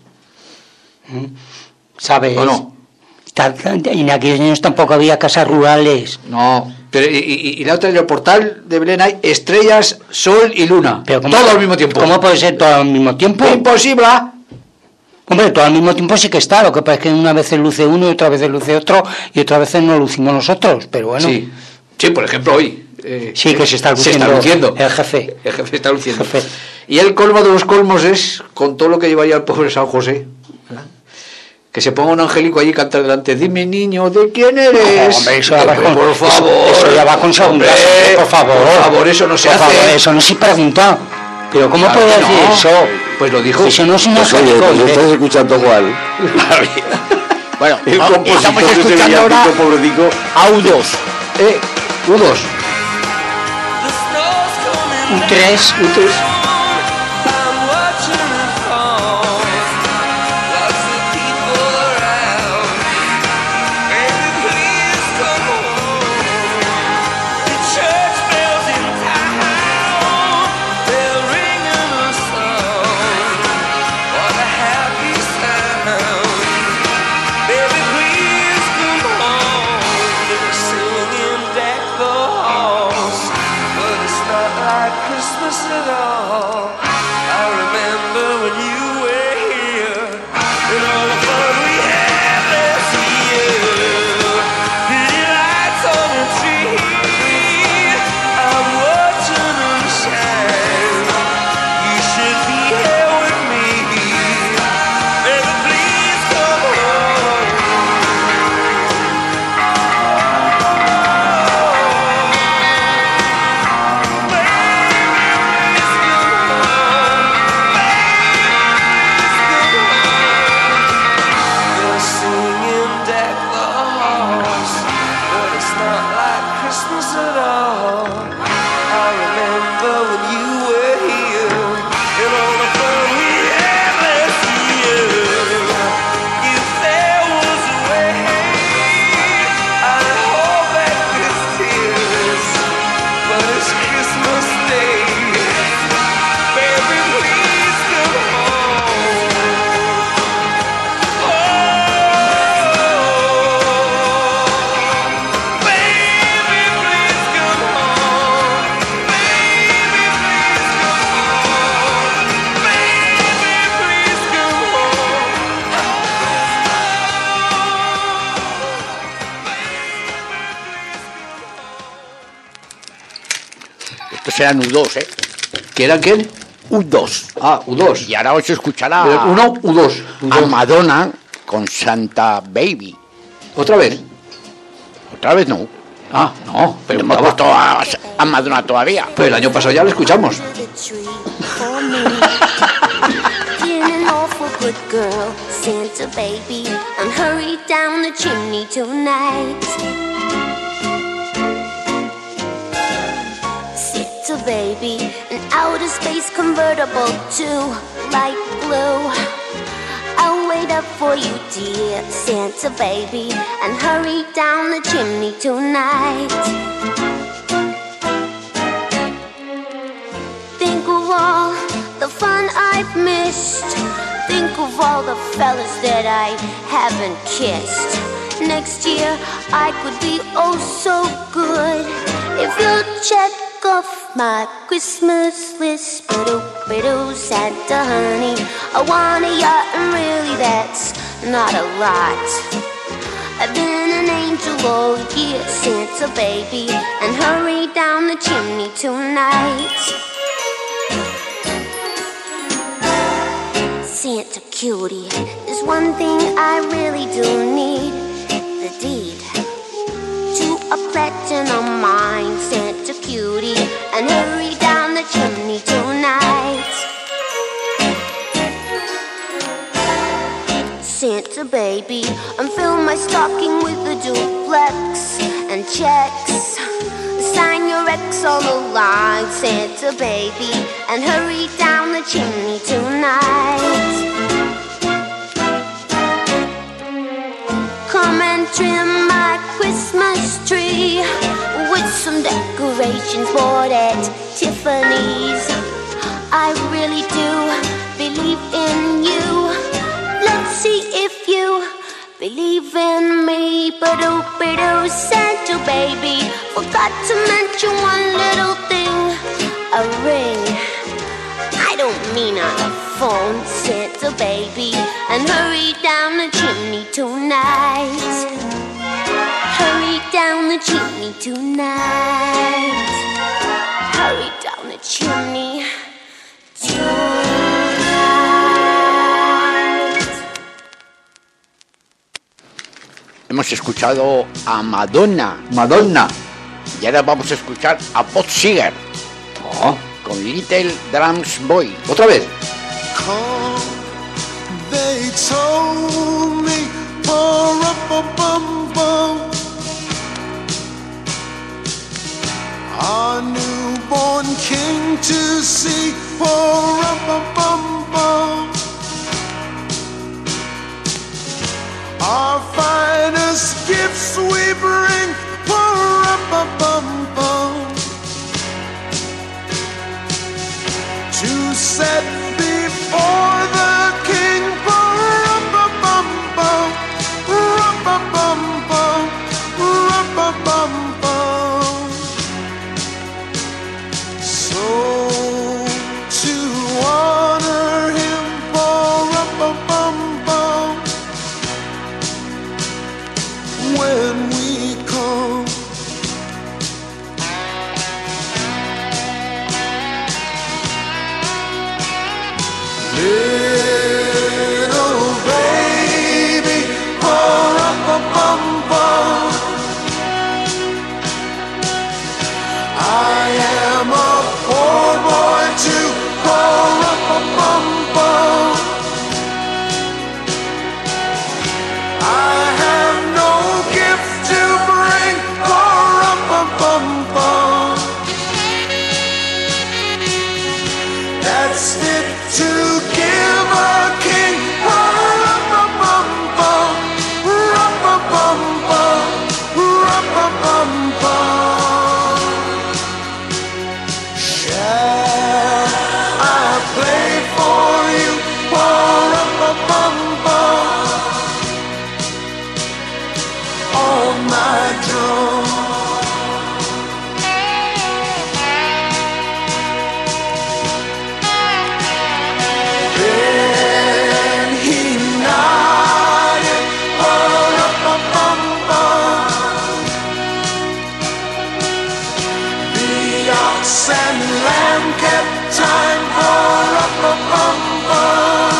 ¿sabes? ¿O no? Ta- ta- Y en aquellos años tampoco había casas rurales. No. Pero, y, y- y la otra, en el portal de Belén hay estrellas, sol y luna. Pero ¿cómo- todo al mismo tiempo. ¿Cómo puede ser todo al mismo tiempo? Imposible. Hombre, todo al mismo tiempo sí que está, lo que pasa es que una vez luce uno y otra vez luce otro y otra vez no lucimos nosotros, pero bueno. Sí. Sí, por ejemplo, hoy. eh, Sí, que se está se luciendo, está luciendo. el jefe. El jefe está luciendo. Jefe. Y el colmo de los colmos es, con todo lo que llevaría el pobre San José, ¿verdad? Que se ponga un angélico allí y cantar delante, dime niño, ¿de quién eres? No, hombre, eso ya va Hombre, con- por eso- favor. eso ya va con segunda, Hombre, por favor. Por favor, eso no se Por hace. favor, eso no se pregunta. Pero ¿cómo Claro puede que decir no. eso? Pues lo dijo. Eso no es un Pues oye, angélico. pues hombre. estás escuchando cuál. Bueno, El vamos, compositor estamos de ese escuchando ahora villancico, pobretico. audios. Eh, U dos. Un tres, U tres. I'm watching it fall. Lots of people around. Baby, please come home. The church bells in town, they're ringing a song. What a happy sound. Baby, please come home. They're singing deck the halls, but it's not like Christmas at all. eran U dos, ¿eh? ¿Que eran qué? U dos. Ah, U dos. Y ahora os escuchará Eh, Uno, U dos. a Madonna con Santa Baby. ¿Otra vez? Otra vez no. Ah, no. Pero Pero hemos puesto a, a Madonna todavía. Pues el año pasado ya lo escuchamos. Been an awful good girl, Santa baby, and hurry down the chimney tonight. Santa baby, an outer space convertible to light blue. I'll wait up for you, dear Santa baby, and hurry down the chimney tonight. Think of all the fun I've missed. Think of all the fellas that I haven't kissed. Next year I could be oh so good if you'll check off my Christmas list. Ba-doo-ba-doo, Santa honey, I want a yacht and really that's not a lot. I've been an angel all year, Santa baby, and hurry down the chimney tonight. Santa cutie, there's one thing I really do need. The deed to a platinum mine, Santa cutie, and hurry down the chimney tonight. Santa baby, and fill my stocking with a duplex and checks. Sign your ex on the line, Santa baby, and hurry down the chimney tonight. Come and trim my Christmas tree with some decorations bought at Tiffany's. I really do believe in you. Let's see if you believe in me. Ba-doo-ba-doo, Santa baby, forgot to mention one little thing, a ring. I don't mean on the phone, Santa baby, and hurry down the chimney tonight. Hurry down the chimney tonight. Hurry down the chimney tonight. Hemos escuchado a Madonna. Madonna. Y ahora vamos a escuchar a Bob Seger. Oh. Con Little Drums Boy. Otra vez. Come, they told me, pa-ra-pa-bum-bum, our newborn king to see, pa-ra-pa-bum-bum, our finest gifts we bring, pa-ra-pa-bum-bum, to set before the king, rum-ba-bum-bum, rum-ba-bum-bum, rum-ba-bum-bum. So to honor him, rum-ba-bum-bum, when we come. Little baby, pa-ra-pa-bum-bum, I am a poor boy too, pa-ra-pa-bum-bum, I have no gift to bring, pa-ra-pa-bum-bum, that's it to give a king, rum-ba-bum-bum, rum-ba-bum-bum, rum-ba-bum-bum. Shall I play for you, rum-ba-bum-bum, on my drum? time for rum-a-bum-bum.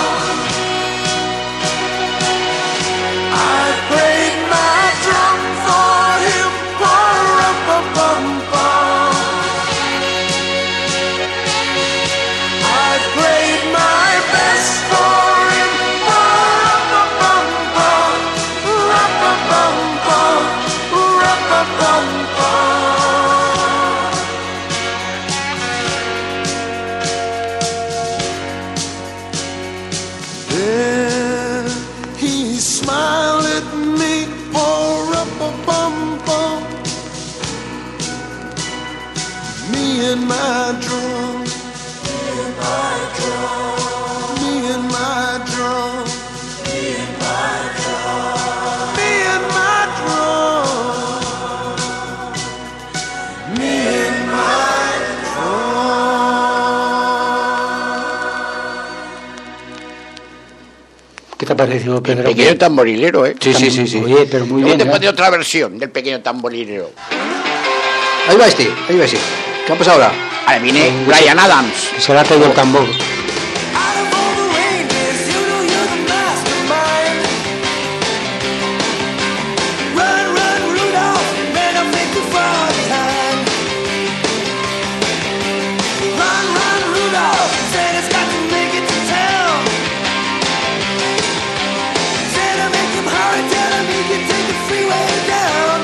I played my drum for him for rum-a-bum-bum. I played my best for him for rum-a-bum-bum, rum-a-bum-bum, rum-a-bum-bum. Then he smiled at me for rum-a-bum-bum. Me and my drum, me and my drum, me and my drum, me and my drum, me and my drum, me and my ¿Qué te ha parecido, Pedro? Pequeño tamborilero, ¿eh? Sí, sí, sí, sí. Oye, pero muy Luego bien. te ¿eh? pone otra versión del pequeño tamborilero. Ahí va este, ahí va este. ¿Qué ha pasado ahora? Ahora viene Bryan Adams. Se le ha caído el tambor. Out of all the reindeers, you know you're the mastermind. Run, run, Rudolph, better make the frog time. Run, run, Rudolph, Santa's got to make it to town. Santa, make him hurry, tell him he can take the freeway down.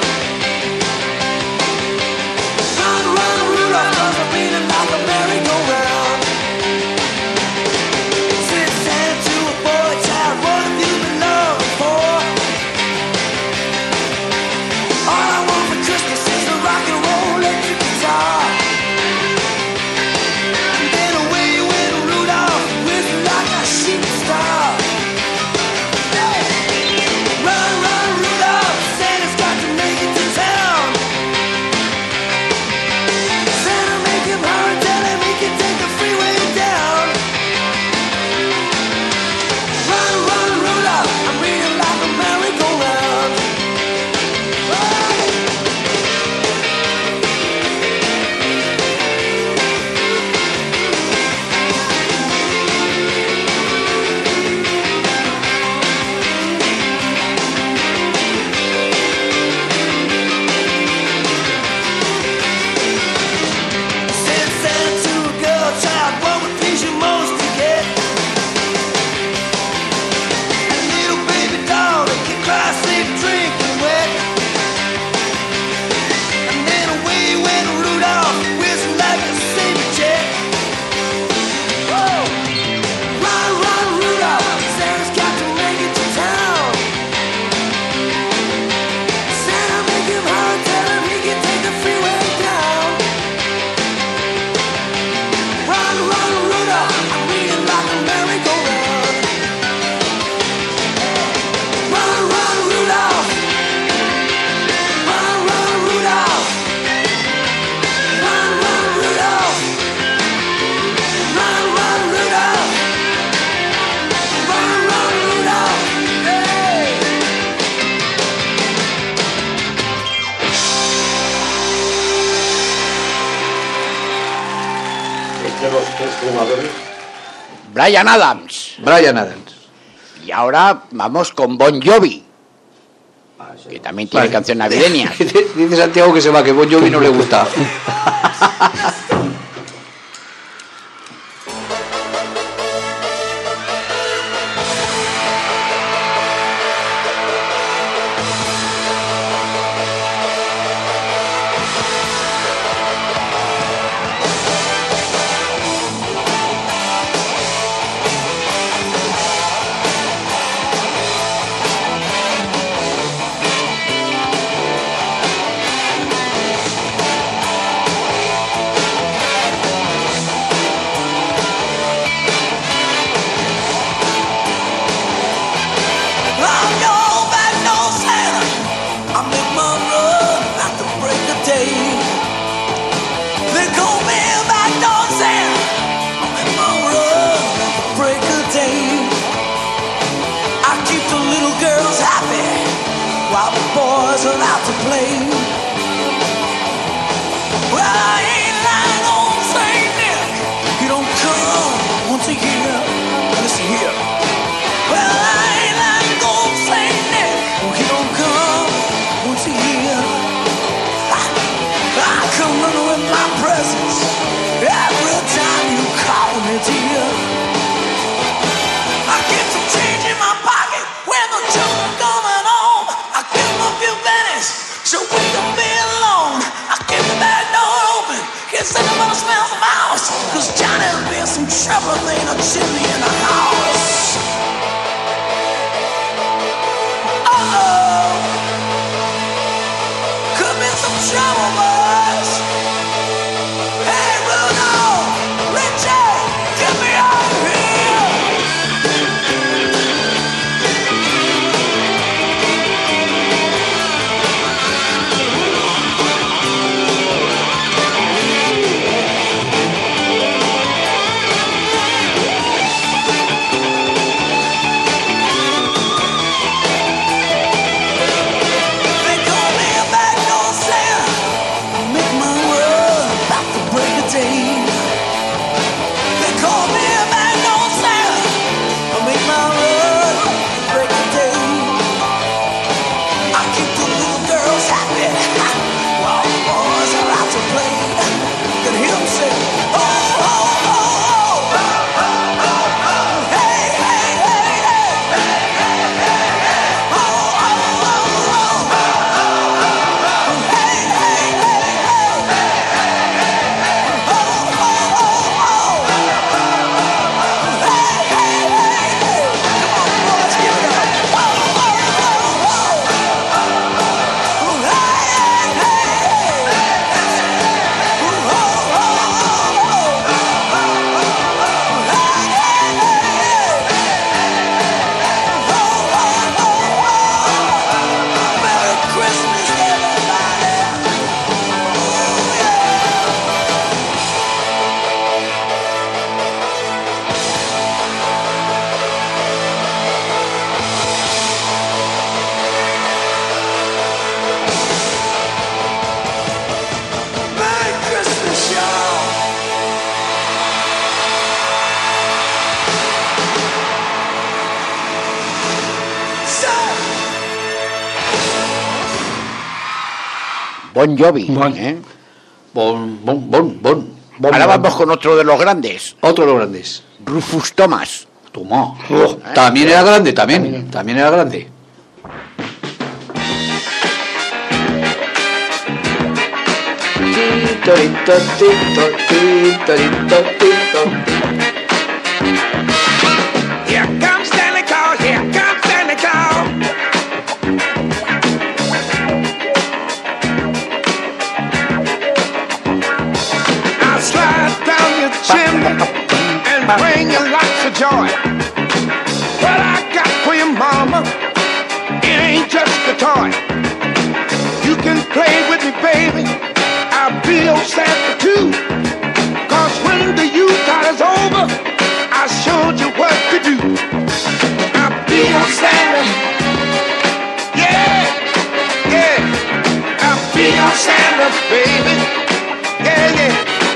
Run, run, Rudolph, 'cause I'm reading like a merry-go-round. Send Santa to a boy child, what have you been longing for? All I want for Christmas is a rock and roll electric guitar. And then away went Rudolph, whistling like a shooting star. Hey! Run, run, Rudolph, Santa's got to make it to town. Santa, make him hurry, tell him he can take the freeway down. Run, run, Rudolph, I'm reading like a merry-go-round. Hey! Send Santa to a girl child, what would please you most to get? A little baby doll that can cry, sleep, drink, and wet. And then away went Rudolph, whistling like a saber jet. Whoa! Run, run, Rudolph, Santa's got to make it to town. Santa, make him hurry, tell him he can take the freeway down. Run, run, Rudolph, I'm reading like a merry-go-round. Run, run, Rudolph. Run, run, Rudolph. Run, run, Rudolph. Run, run, Rudolph. Run, run, Rudolph. Hey! Entre los tres fumadores. Bryan Adams. Bryan Adams. Y ahora vamos con Bon Jovi, que también tiene Vale. canción navideña. Dice Santiago que se va, que Bon Jovi no le gusta. Run, said I wanna smell some mouse, cause Johnny's been some trouble, there ain't no chimney in the house. Uh-oh, could be some trouble, boys. Hey, Bruno, Richie, get me out of here. Bon Jovi, Bon. ¿eh? Bon, bon, bon, bon. bon Ahora bon. vamos con otro de los grandes, Otro de los grandes. Rufus Thomas. Toma. Oh, también era grande, también. También era grande. Tito, tito, tito, tito, tito, tito. Here comes Stanley Call, here comes Stanley Call. I'll slide down your chimney and bring you lots of joy. What I got for your mama, it ain't just a toy. You can play with me, baby, I'll be your Santa too. Cause when the youth is over, I showed you what to do. I'll be your Santa. Yeah, yeah. I'll be your Santa, baby. Yeah, yeah.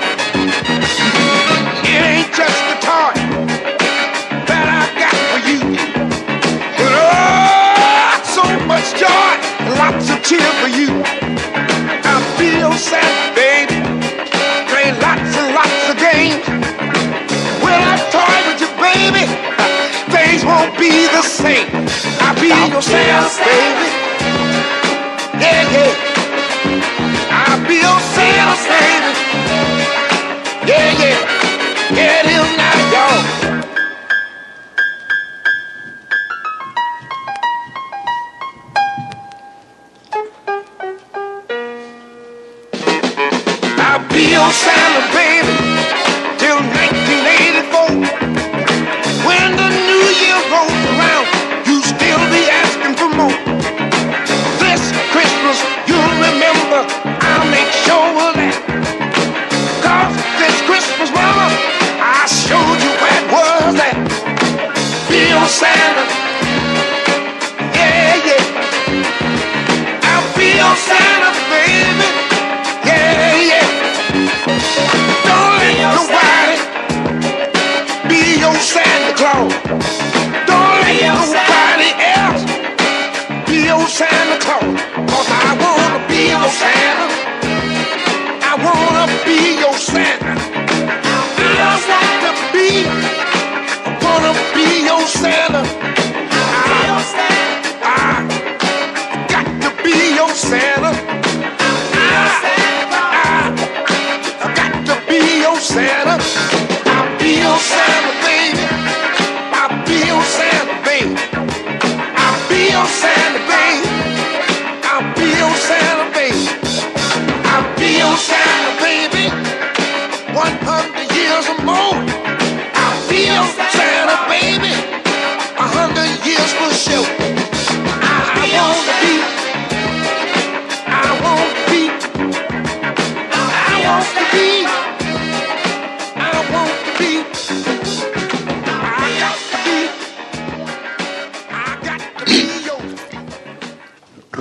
It ain't just a toy that I got for you. But oh, so much joy and lots of cheer for you. I'll be your Santa, baby. Play lots and lots of games. Will I toy with you, baby? Things won't be the same. I'll be your Santa, baby. Yeah, yeah. I'll be your Santa, baby. Yeah, yeah. Get him now, y'all. I'll be your Santa, baby, till nineteen eighty-four. When the new year rolls around, you still be asking for more.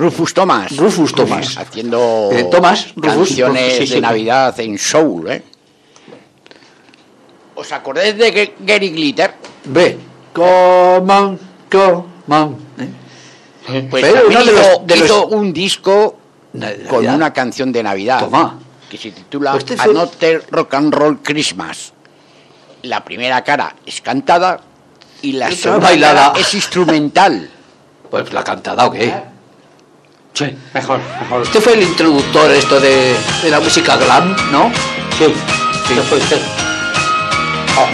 Rufus Thomas. Rufus Thomas. Haciendo Eh, Thomas, Rufus, canciones sí, sí. de Navidad en soul, ¿eh? ¿Os acordáis de Ge- Gary Glitter? Ve. Come on, come on. ¿eh? Pues Pero también uno de hizo, los- de los- hizo un disco Navidad. con una canción de Navidad. Toma. Que se titula Este fue- Another Rock and Roll Christmas. La primera cara es cantada y la otra segunda bailada. cara es instrumental. Pues la cantada, ¿o qué? Sí, mejor, mejor. Este fue el introductor esto de, de la música glam, ¿no? Sí, sí, fue usted. Oh.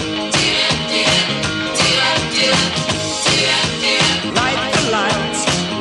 Light the lights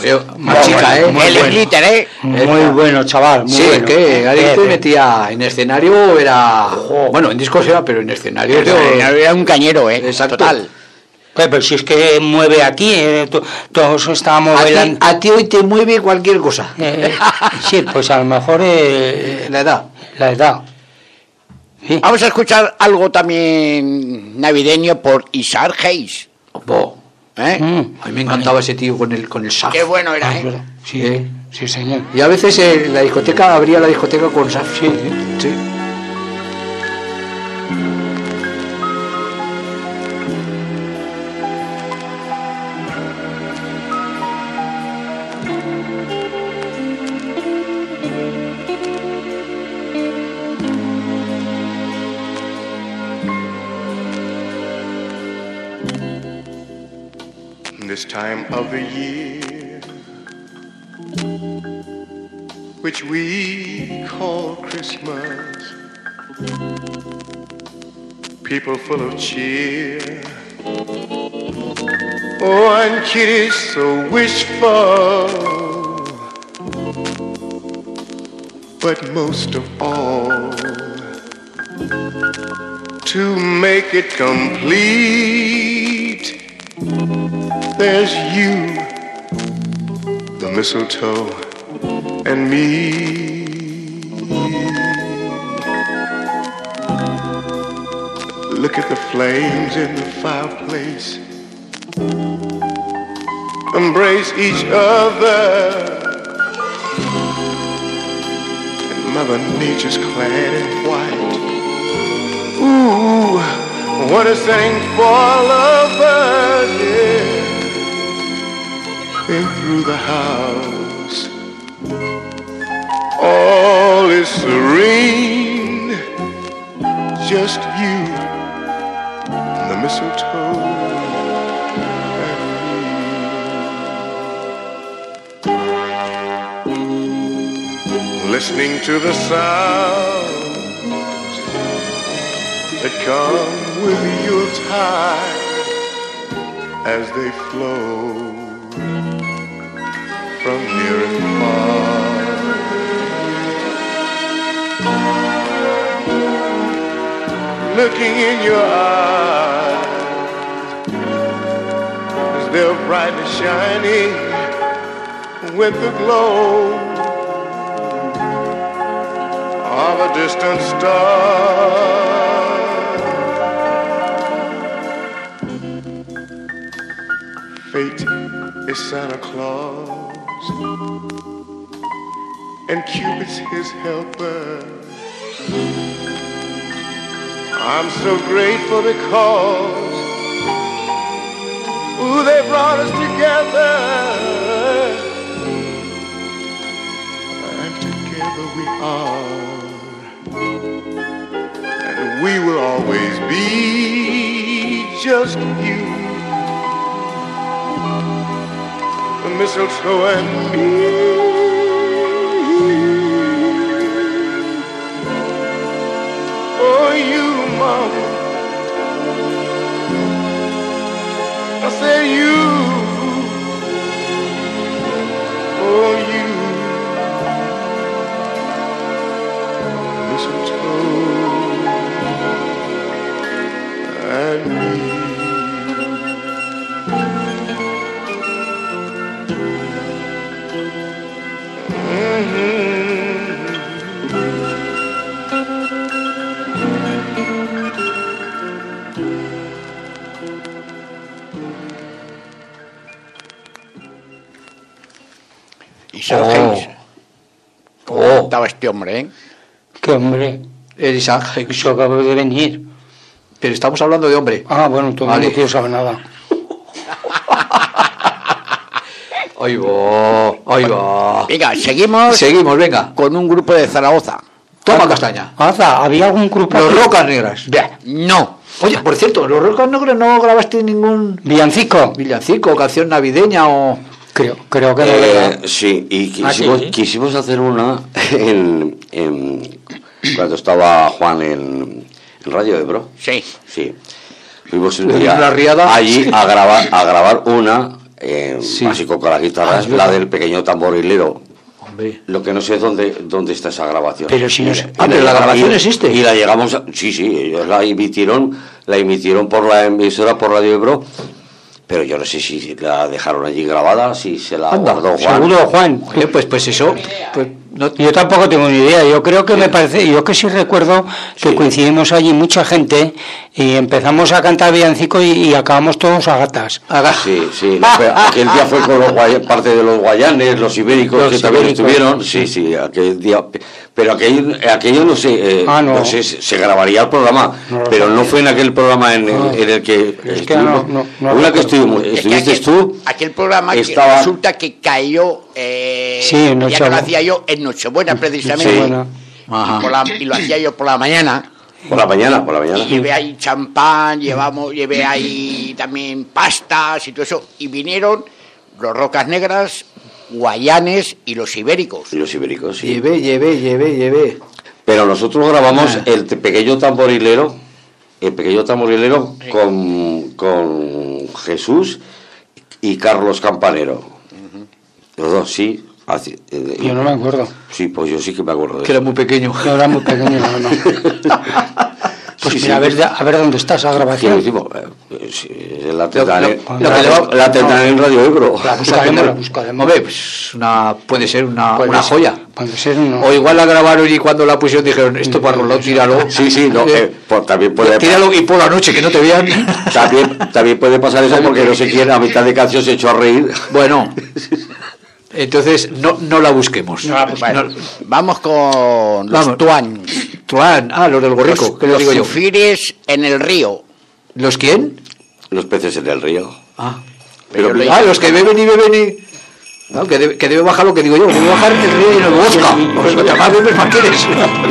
Eh, más chica, ¿eh? El glitter, ¿eh? Muy bueno, chaval, muy Sí, bueno. que Gary Eh, te eh. metía en escenario, era... Bueno, en discos era, pero en escenario... Era un cañero, ¿eh? Exacto. Total. Pues, pero si es que mueve aquí, eh, to- todos estábamos A ti, bailando. a ti hoy te mueve cualquier cosa. Eh, sí, pues a lo mejor eh, La edad. la edad. Sí. Vamos a escuchar algo también navideño por Isaac Hayes. Bo. ¿Eh? Mm. A mí me encantaba ese tío con el, con el sax. Qué bueno era, Ah, es ¿eh? verdad. Sí, Eh. sí, señor. Y a veces eh, la discoteca, abría la discoteca con sax. Sí, sí. This time of the year, which we call Christmas, people full of cheer. Oh, and kitties so wishful, but most of all, to make it complete, there's you, the mistletoe, and me. Look at the flames in the fireplace. Embrace each other. And Mother Nature's clad in white. Ooh, what a setting for lovers, yeah. And through the house, all is serene. Just you, the mistletoe, and me. Listening to the sounds that come with Yuletide as they flow from near and far. Looking in your eyes as they're brightly shining with the glow of a distant star. Fate is Santa Claus and Cupid's his helper. I'm so grateful because, ooh, they brought us together, and together we are, and we will always be just you, the mistletoe and me. Oh, you, Mama, I say you, oh, you, mistletoe and me. Mm-hmm. Isaac Oh. Hayes. ¿Cómo Oh. cantaba este hombre, eh? Qué hombre, El Isaac Hayes. eso acabo de venir. Pero estamos hablando de hombre. Ah, bueno, entonces Vale. no quiero saber nada. Ahí va, ahí va. Venga, seguimos Seguimos, venga. con un grupo de Zaragoza. Toma castaña. Aza, ¿había algún grupo? Los aquí? Rocas Negras. No. Oye, por cierto, los Rocas Negras no grabaste ningún ¿Villancico? villancico, canción navideña o... Creo, creo que no. Eh, ¿verdad? sí, y Ah, quisimos, sí. quisimos hacer una en, en- cuando estaba Juan en, en Radio Ebro. Sí. Sí. Fuimos un Le día dimos la riada. allí a grabar, a grabar una eh, Sí. básico con la guitarra, Ah, es es la verdad. del pequeño tamborilero. Hombre. Lo que no sé es dónde, dónde está esa grabación. Pero si no Y- sé- y Ah, pero la llegamos- grabación y- existe. Y la llegamos a- sí, sí, ellos la emitieron, la emitieron por la emisora, por Radio Ebro, pero yo no sé si la dejaron allí grabada, si se la Anda, guardó Juan. Seguro, Juan. Oye, pues, pues eso, pues no, Yo tampoco tengo ni idea. Yo creo que me parece, yo que sí recuerdo que Sí. coincidimos allí mucha gente y empezamos a cantar villancicos y, y acabamos todos a gatas. haga. Sí, sí, no, pero aquel día fue con los guaya- parte de los guayanes, los ibéricos Los que también ibéricos, estuvieron, sí, sí, aquel día, pero aquello, aquello no sé, eh, Ah, no. no sé, se se grabaría el programa, No, pero no fue en aquel programa en el, No. en el que Es que no, estuvimos. no, no Una que recuerdo. estuvimos, Es que estuviste aquel, tú, aquel programa estaba- que resulta que cayó, eh, Sí, en ya que lo Nochebuena. hacía yo en Nochebuena precisamente, Sí, bueno. Ajá. y, por la- y lo hacía yo por la mañana. por la mañana, por la mañana. Y llevé ahí champán, llevamos, llevé ahí también pastas y todo eso. Y vinieron los Rocas Negras, Guayanes y los Ibéricos. Y los ibéricos, sí. Llevé, llevé, llevé, llevé. Pero nosotros grabamos Ah. el te- pequeño tamborilero, el pequeño tamborilero con, con Jesús y Carlos Campanero. Los dos, sí. Así, eh, Yo no me acuerdo. Sí, pues yo sí que me acuerdo de Que era muy pequeño. Yo era muy pequeño, no, no. Pues Sí, mira, sí. a, ver, a ver dónde está esa ¿Qué grabación. decimos? Eh, eh, sí, la tendrán, lo- en- lo la que tendrán- le- la tendrán en Radio Ebro. La buscaremos, la buscaremos. Hombre, pues una, puede ser una, Puede una ser- joya. Puede ser uno. O igual la grabaron y cuando la pusieron dijeron, esto para Rolón, tíralo. Sí, sí, no, eh, pues también puede Tíralo y por la noche, que no te vean. también, también puede pasar eso porque no sé quién a mitad de canción se echó a reír. Bueno, entonces no, no la busquemos. No la busquemos. Bueno, vamos con los Vamos. Tuan. Tuan, ah, los del borrico, Los, ¿qué les los digo yo? Zufires en el río. ¿Los quién? Los peces en el río. Ah, Pero, Pero ah los que beben y beben y... No, que, debe, que debe bajar lo que digo yo, que debe bajar el río y no bosca. Pues lo más bebes, más quieres.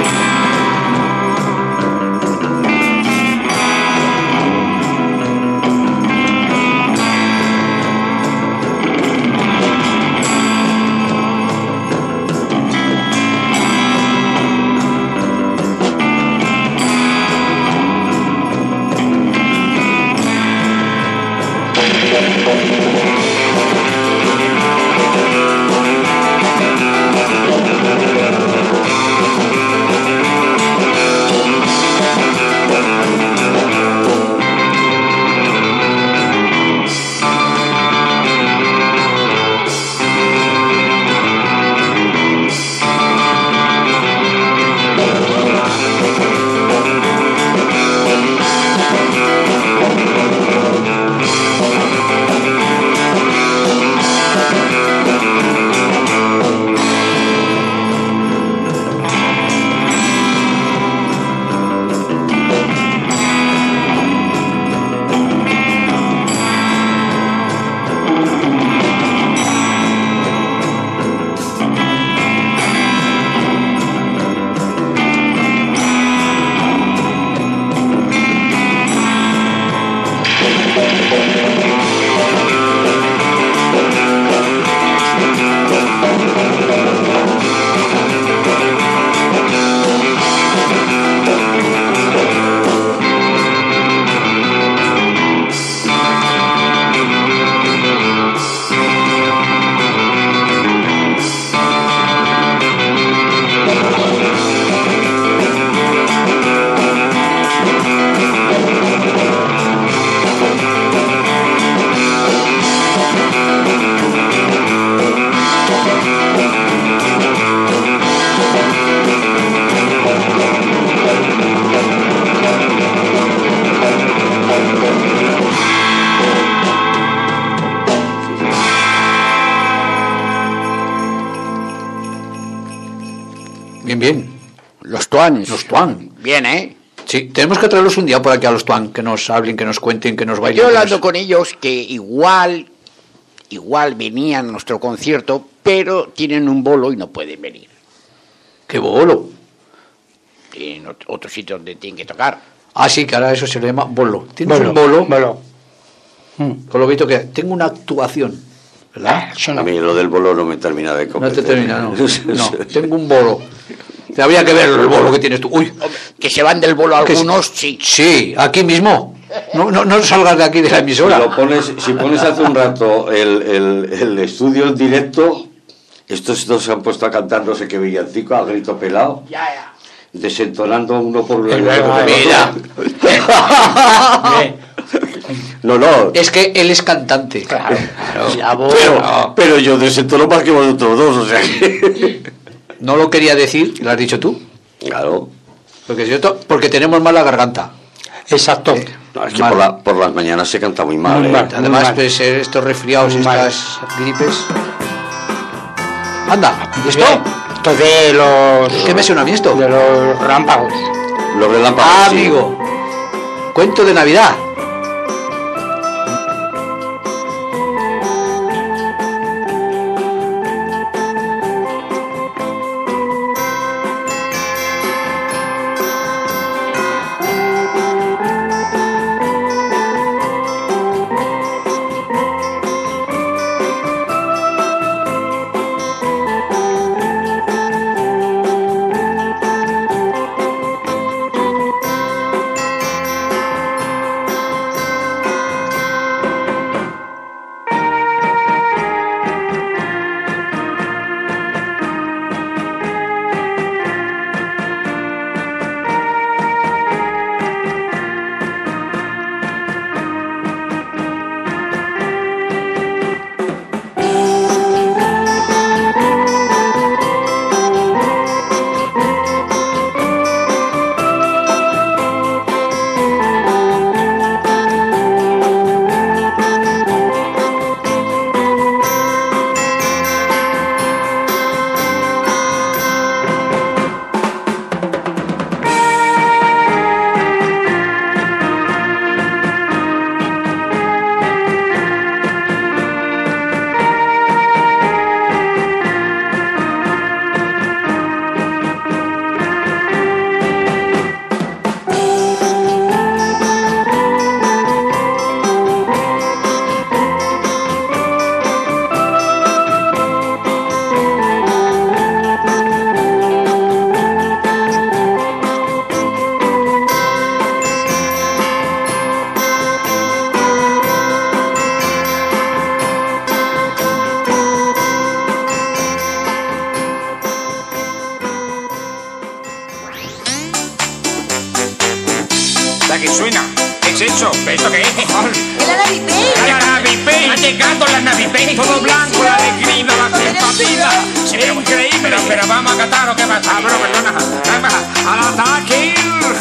Bien, bien. Los Tuans. Los Tuan. Bien, ¿eh? Sí, tenemos que traerlos un día por aquí a los Tuan, que nos hablen, que nos cuenten, que nos bailen. Yo que hablando nos- con ellos que igual, igual venían a nuestro concierto, pero tienen un bolo y no pueden venir. ¡Qué bolo! Tienen ot- otro sitio donde tienen que tocar. Ah, sí, que ahora eso se le llama bolo. Tienes Bolo, un bolo, bolo. por lo visto que tengo una actuación, ¿verdad? Eso A no. mí lo del bolo no me termina de No convencer. te termina, no. No, tengo un bolo. Te habría que ver el bolo que tienes tú. Uy, Que se van del bolo que algunos, sí. Sí, aquí mismo. No, no, no salgas de aquí de la emisora. Si, lo pones, si pones hace un rato el, el, el estudio en directo, estos dos se han puesto a cantar no sé qué villancico a grito pelado. Ya, ya. Desentonando uno por uno. Mira. No, no. Es que él es cantante. Claro. Ya voy. Pero, pero yo desentono más que vosotros dos, o sea que... No lo quería decir, lo has dicho tú. Claro. Porque, es cierto, porque tenemos mal la garganta. Exacto. Eh, No, es que mal. por, la, por las mañanas se canta muy mal. Muy ¿eh? mal. Además, mal. pues, eh, estos resfriados y Muy mal. estas gripes. Anda, ¿y esto? Esto de los... ¿Qué me suena a mí esto? De los relámpagos. Los relámpagos, Ah, sí. amigo. Cuento de Navidad. La que suena. ¿Qué es eso? ¿Esto qué es? ¡La Navipay! ¡La Navipay! ¡Ha llegado la Navipay! Todo blanco, la alegría, la simpatía. Sí, increíble. Pero, pero vamos a catar o qué pasa. Ah, bro, perdona. Al ataque,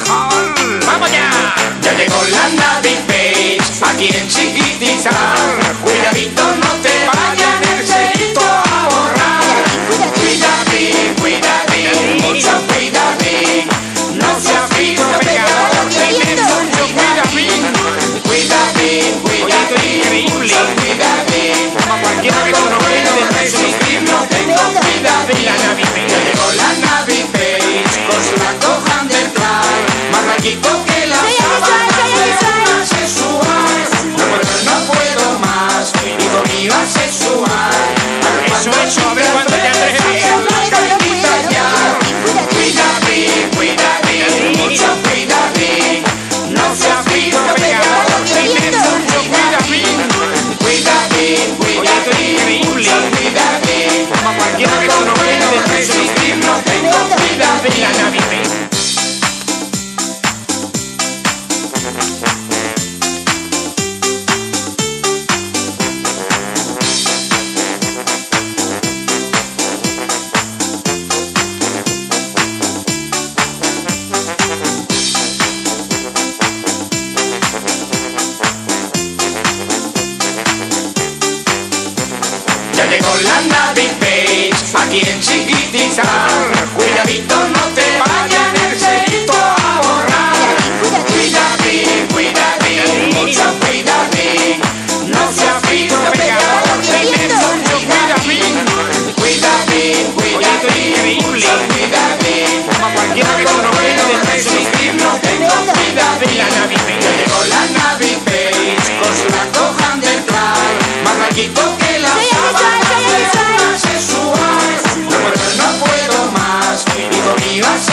Hall. ¡Vamos ya! Ya llegó la Navipay. Aquí en Chiquitita. Cuidadito, no te vayas el cerito a borrar. Cuidadín, cuidadín, mucho cuidadín. No se afina, pecador, tenés mucho cuidadín. Cuidadín, cuidadín, mucho cuidadín. Como cualquiera que no viene de resistir, no tengo cuidadín. La Navipay, ya llegó la Navipay. Con su laco underground, más larguito que la sábana, pero más sexual. No puedo, no puedo más, y conmigo sexual. Eso, eso, a ver cuánto ya te Cuidadín, cuidadín, mucho cuidadín. No se afina, pecador, tenés mucho cuidadín. Cuidadín, cuidadín, mucho cuidadín. Como cualquiera que no viene de resistir, no tengo cuidadín. La Navipay. Ya llegó la Navipay, aquí en Chiquitita. Cuidadito, no te vayas el cerito a borrar. Cuidadín, cuidadín, mucho cuidadín. No se afina, pecador, tenés mucho cuidadín. Cuidadín, cuidadín, mucho cuidadín. Como cualquiera que no viene de resistir, no tengo cuidadín. La Navipay, ya llegó la Navipay, con su laco underground, más larguito que la sábana, pero más sexual. No puedo, no puedo más, y conmigo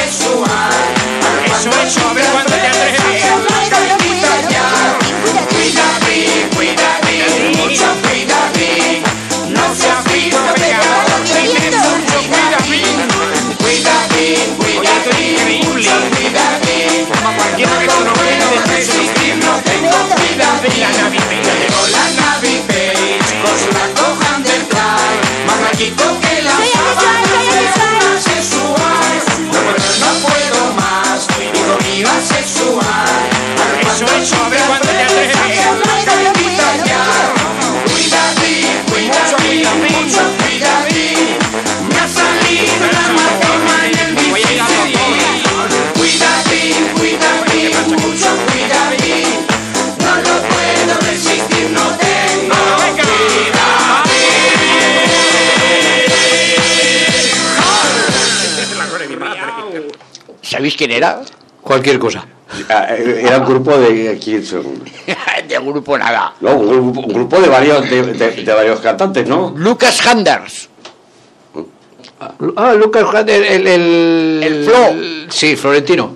¿Sabéis quién era? Cualquier cosa. Era un grupo de quién son. De grupo nada. No, un grupo, un grupo de varios de, de, de varios cantantes, ¿no? Lucas Handers. Ah, Lucas Handers, el el, el Flo. El, sí, Florentino.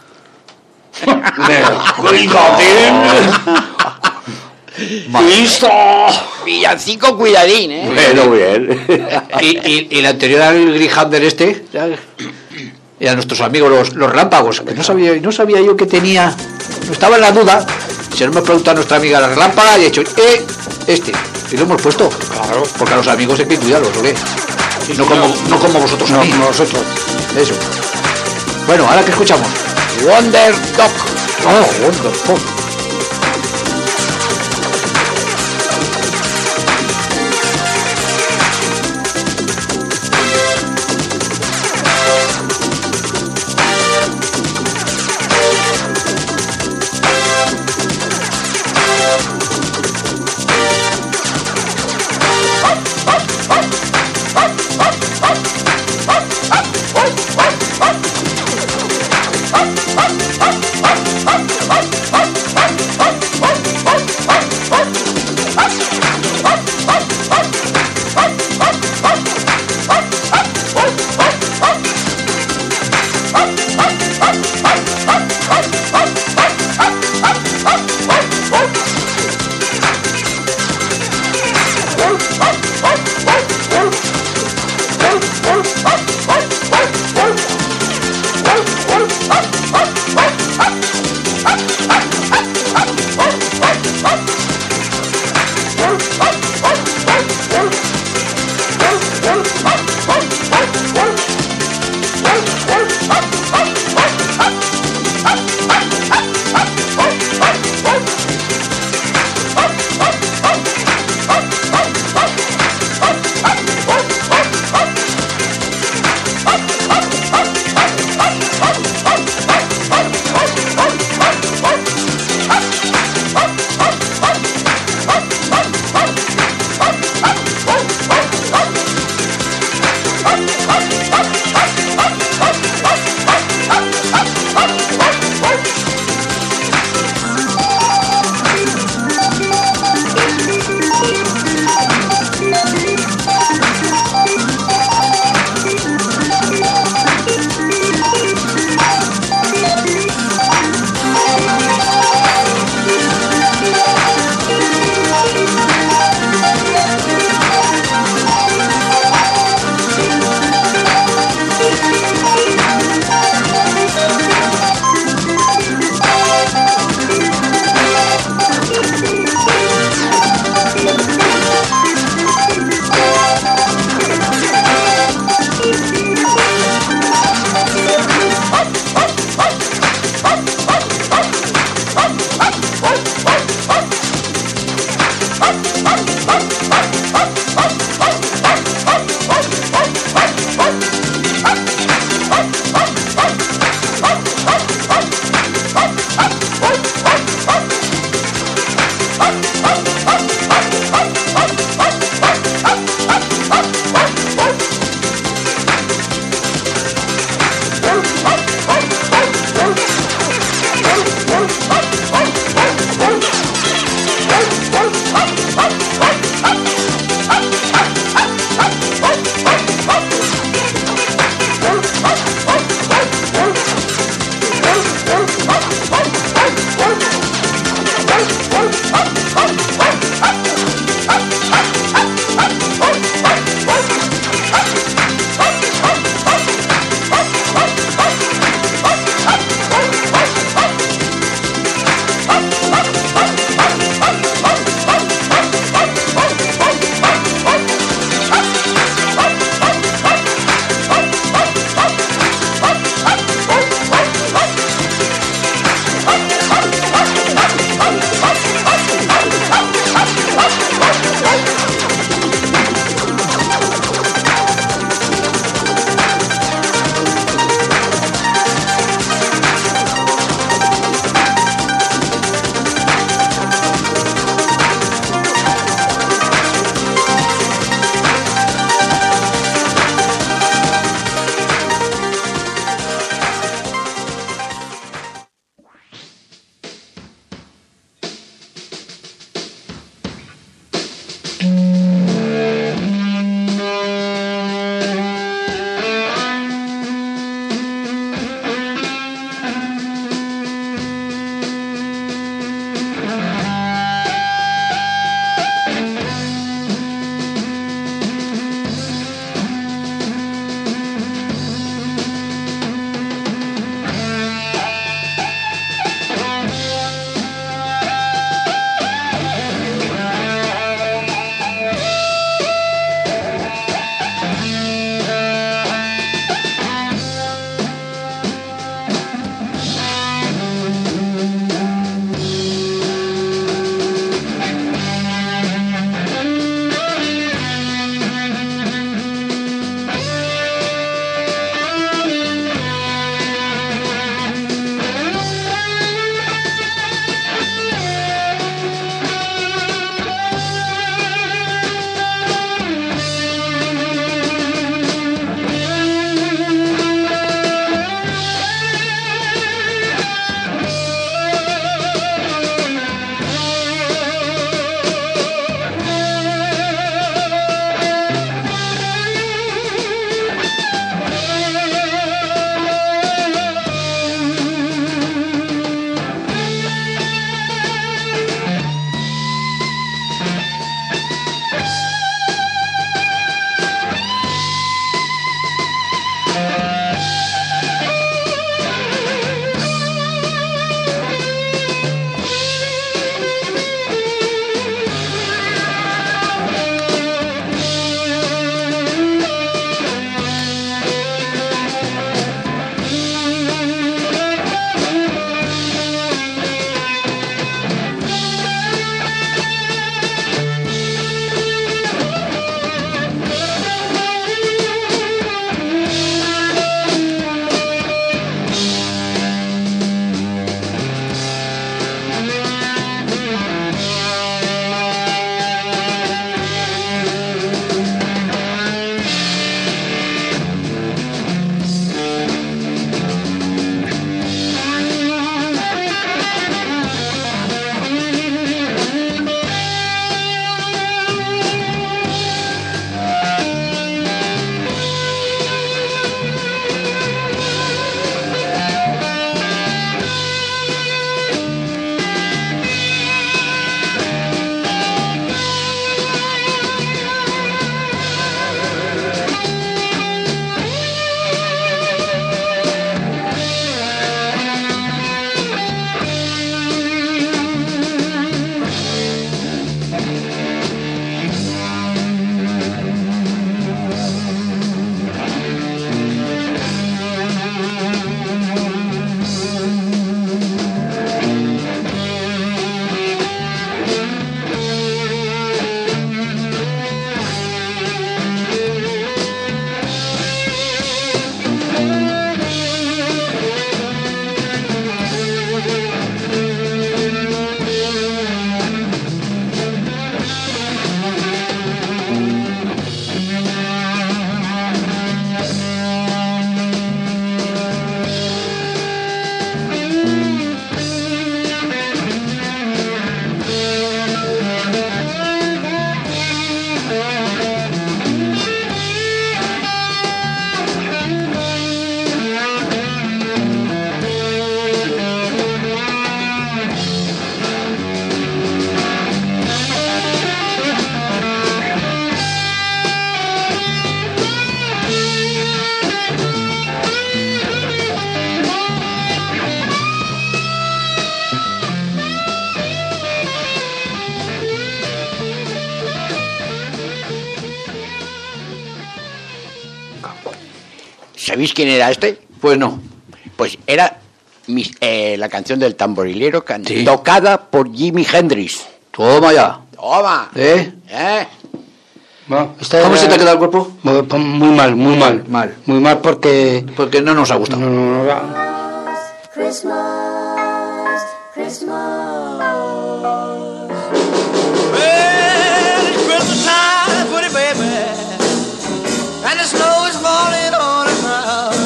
¡Listo! Villancico cuidadín, ¿eh? Bueno, bien. y, y, y el anterior al Grijander este, y a nuestros amigos los, los relámpagos, que no sabía, no sabía yo que tenía, no estaba en la duda, si no me pregunta nuestra amiga la relámpaga y he hecho, eh, este, y lo hemos puesto, claro, porque a los amigos hay que cuidarlos, ¿o qué? No como, no como vosotros a mí. No, como vosotros. Eso. Bueno, ahora que escuchamos. Wonder Dog. Oh, Wonder Dog. ¿Sabéis quién era este? Pues no. Pues era mis- eh, la canción del tamborilero can- Sí. tocada por Jimi Hendrix. Toma ya. Toma. ¿Eh? ¿Eh? Bueno, esta ¿Cómo era- se te ha quedado el cuerpo? Muy, pues muy mal, muy mal. Mal. Muy mal porque... Porque no nos ha gustado. No, no, no, Christmas, Christmas. Well, it's Christmas time, pretty baby, and the snow is falling on the ground.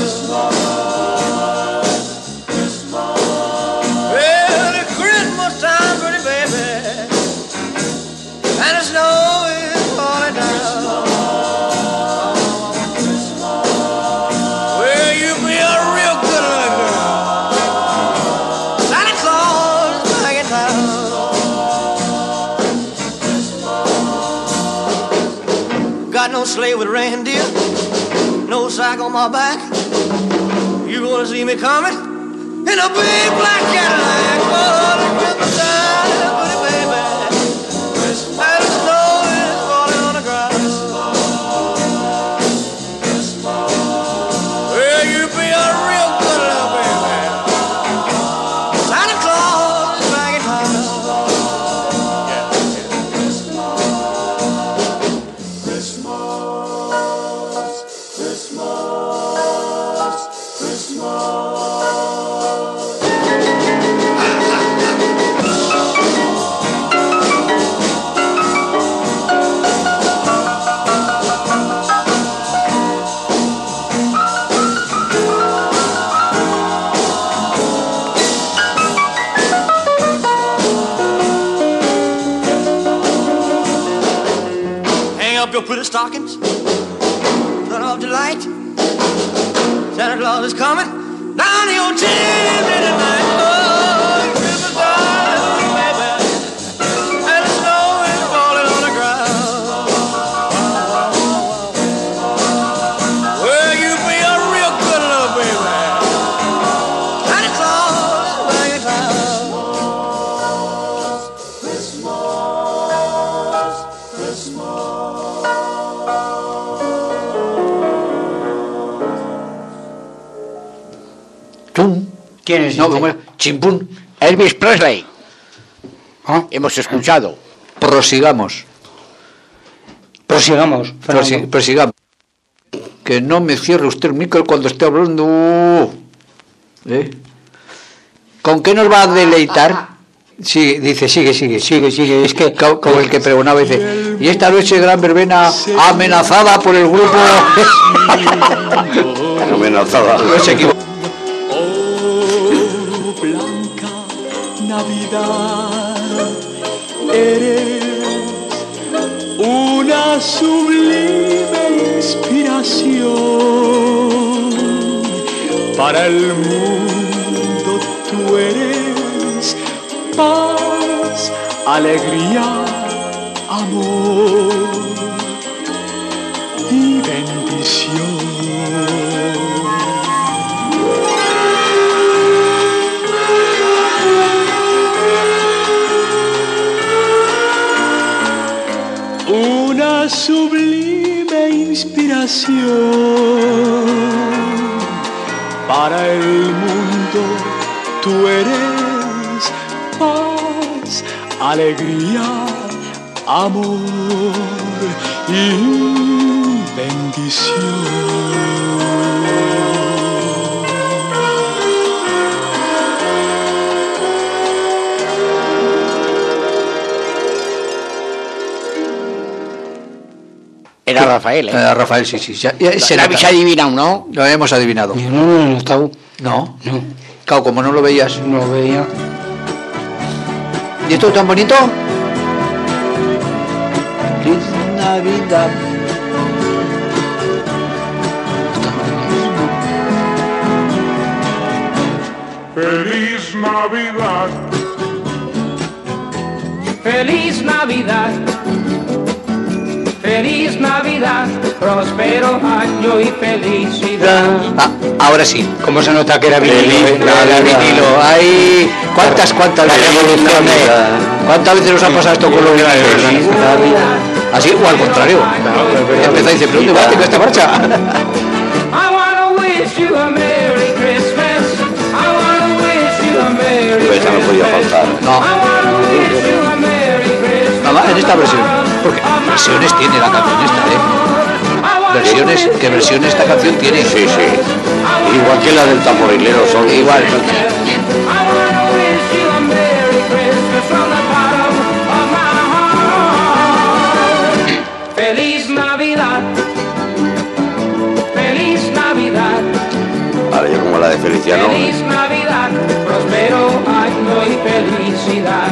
Well, it's Christmas time, pretty baby, and the snow is falling down. Well, you be a real good little girl. Santa Claus is back in town. Got no sleigh with reindeer, no sack on my back. You gonna see me coming in a big black Cadillac. Oh, the Christmas time, pretty baby, and the snow is falling on the ground. Well, you be a real good little baby. Santa Claus is back in town. Hang up your pretty stockings, turn off the light. Santa Claus is coming down your chimney tonight. Oh, it's Christmas time, baby, and the snow is falling on the ground. Well, you be a real good little baby. Santa Claus is back in town. Chum. ¿Quién es No, este? ¿cómo era? Chimpún. Elvis Presley. ¿Ah? Hemos escuchado. Prosigamos. Prosigamos. Prosi- Fernando. prosigamos. Que no me cierre usted el micro cuando esté hablando. ¿Eh? ¿Con qué nos va a deleitar? Sí, dice, sigue, sigue, sigue, sigue. Es que co- como el que pregonaba dice, y esta noche gran verbena amenazada por el grupo. Amenazada. No se equivoca. Oh, blanca Navidad, eres una sublime inspiración para el mundo. Tú eres paz, alegría, amor y bendición. Una sublime inspiración para el mundo. Tú eres paz, alegría, amor y bendición. Era Rafael, ¿eh? Eh, Rafael, sí, sí. Ya, ya, se Lo nota. habéis adivinado, ¿no? Lo hemos adivinado. Yo no lo he notado. No. No, Claro, como no lo veías. no lo veía. ¿Y esto tan bonito? Feliz Navidad. Feliz Navidad. Feliz Navidad, feliz Navidad, próspero año y felicidad. Ah, ahora sí. ¿Cómo se nota que era vinilo? Feliz eh? Navidad. Vinilo. Ay, ¿cuántas, cuántas La veces? revolución, eh. ¿Cuántas veces nos ha pasado esto con los vinilos? Así o al contrario. Empieza y dice, pero ¿dónde va? Tengo esta marcha. I wanna wish esta no podía faltar. No. Nada, en esta versión. Porque versiones tiene la canción esta, ¿eh? Versiones, ¿qué versión esta canción tiene? Sí, sí. Igual que la del tamborilero, son igual. Feliz Navidad, feliz Navidad. Ahora yo como la de Feliciano. Feliz Navidad, próspero año y felicidad.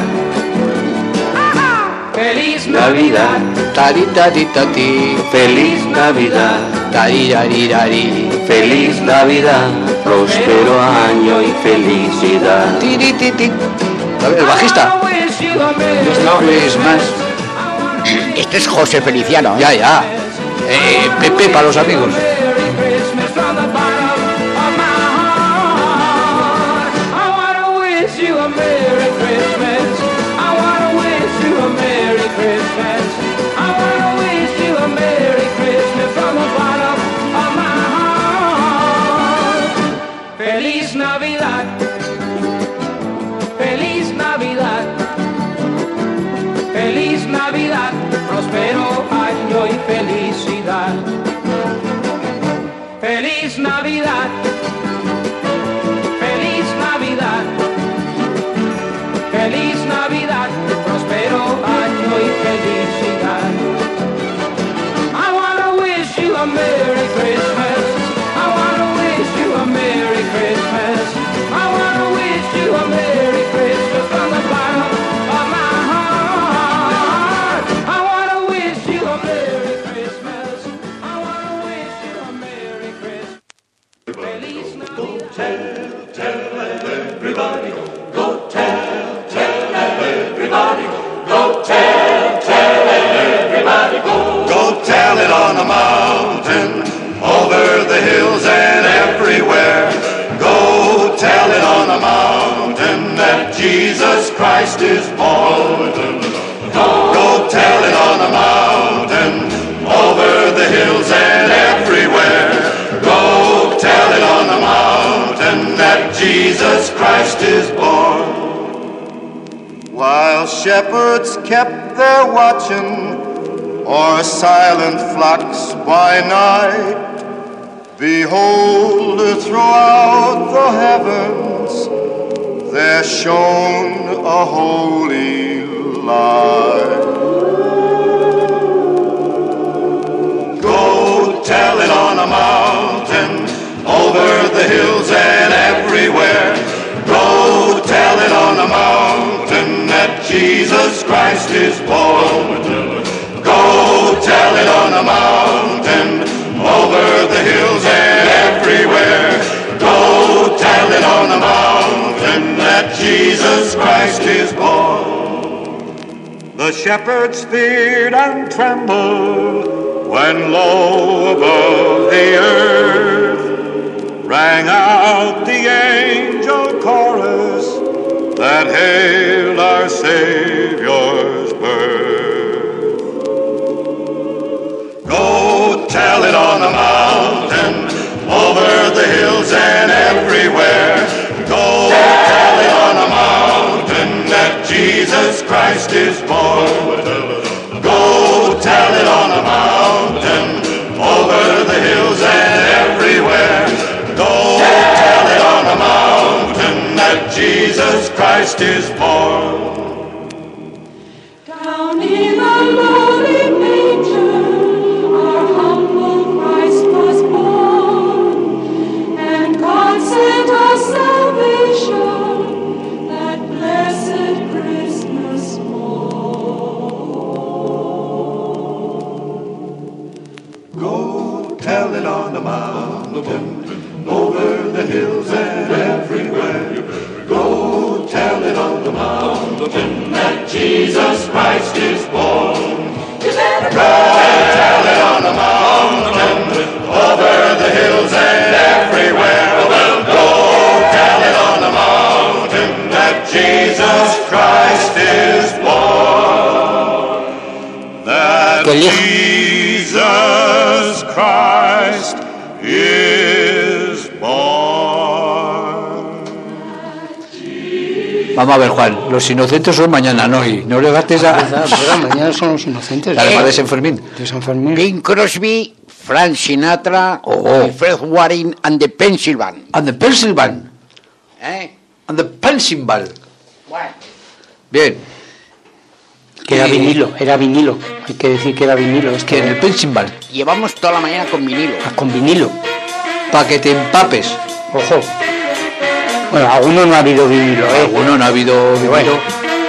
Feliz Navidad, tari tari tati, feliz Navidad, tari tari tari, feliz Navidad, próspero año y felicidad. Tiri titi. A ver, el bajista. Christmas. Este es José Feliciano. Ya, ya. Eh, Pepe para los amigos. Feliz Navidad, feliz Navidad, feliz Navidad, próspero año y felicidad. Feliz Navidad, feliz Navidad, feliz Navidad, próspero año y felicidad. I wanna wish you a Merry Christmas. I wanna wish you a Merry Christmas. I wanna wish you a Merry Christmas from the bottom of my heart. I wanna wish you a Merry Christmas. I wanna wish you a Merry Christmas. Feliz Navidad. Tell everybody, go tell, tell everybody, go tell, tell everybody, go. Go tell it on the mountain, over the hills and everywhere. Go tell it on the mountain that Jesus Christ is born. Go tell it on the mountain, over the hills and everywhere. Go tell it on the mountain that Jesus Christ is born. While shepherds kept their watching o'er silent flocks by night, behold, throughout the heavens there shone a holy light. Go tell it on a mountain, over the hills and everywhere. Go tell it on a mountain that Jesus Christ is born. Go tell it on a mountain, over the hills and everywhere. Go tell it on the mountain that Jesus Christ is born. The shepherds feared and trembled when low above the earth rang out the angel chorus that hailed our Savior's birth. Go tell it on the mountain, over the hills and everywhere. Go tell it on the mountain that Jesus Christ is born. Go tell it on the mountain, over the hills and everywhere. Go tell it on the mountain that Jesus Christ is born. Down in the lowly manger, our humble Christ was born, and God sent us salvation, that blessed Christmas morn. Go tell it on the mountain, over the hills and everywhere. Go tell it on the mountain that Jesus Christ is born. You better go tell it on the mountain, over the hills and everywhere. Well, go tell it on the mountain that Jesus Christ is born. That Jesus Christ is born. Vamos a ver, Juan, los inocentes son mañana, no hoy. No le gastes a... Mañana son los inocentes. Además de San Fermín. De San Fermín. Bing Crosby, Frank Sinatra, Oh. y Fred Waring and the Pennsylvania. And the Pennsylvania. ¿Eh? And the Pennsylvania. Bueno. Bien. Que era vinilo, era vinilo. Hay que decir que era vinilo. Es Que en el Pennsylvania. Llevamos toda la mañana con vinilo. Ah, con vinilo. Para que te empapes. Ojo. Bueno, alguno no ha habido vinilo, ¿eh? Alguno no ha habido vinilo. Bueno.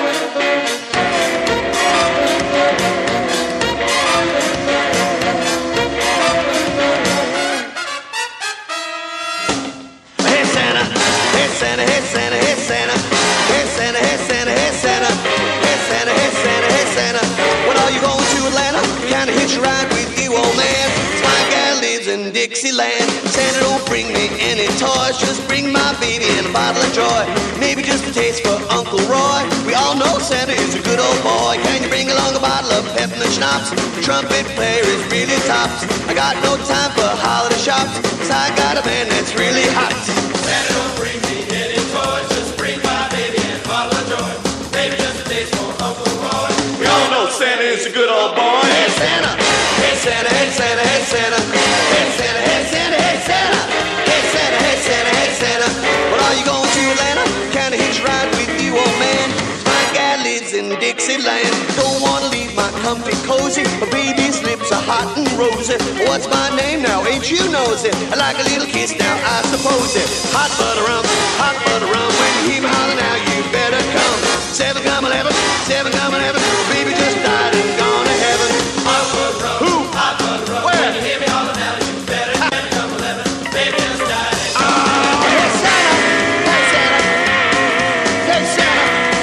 Hey Santa, hey Santa, hey Santa, hey Santa, hey Santa, hey Santa, hey Santa, hey Santa, hey Santa, hey Santa. When are you going to Atlanta? Kinda hitch a ride with you, old man. My gal lives in Dixieland. Santa, don't bring me any toys, just bring my baby and a bottle of joy. Maybe just a taste for Uncle Roy. We all know Santa is a good old boy. Can you bring along a bottle of peppermint schnapps? The trumpet player is really tops. I got no time for holiday shops, 'cause I got a man that's really hot. Santa, don't bring me any toys, just bring my baby and a bottle of joy. Maybe just a taste for Uncle Roy. We all know Santa is a good old boy. Hey Santa, hey Santa, hey Santa, hey Santa, hey Santa, hey Santa, hey Santa, hey Santa, hey Santa, hey Santa. Well, are you going to Atlanta? Kinda hitch a ride with you, old man. My guy lives in Dixieland. Don't wanna leave my comfy cozy. My baby's lips are hot and rosy. What's my name now? Ain't you nosy? I like a little kiss now, I suppose it. Hot butter rum, hot butter rum. When you hear me holler now, you better come. Seven come eleven, seven come eleven. Baby just died and gone to heaven. Hot butter rum, who? Hot butter rum. Where? When you hear me holler now, you better seven come eleven. Baby just died and gone to heaven. Hey Santa, hey Santa, hey Santa.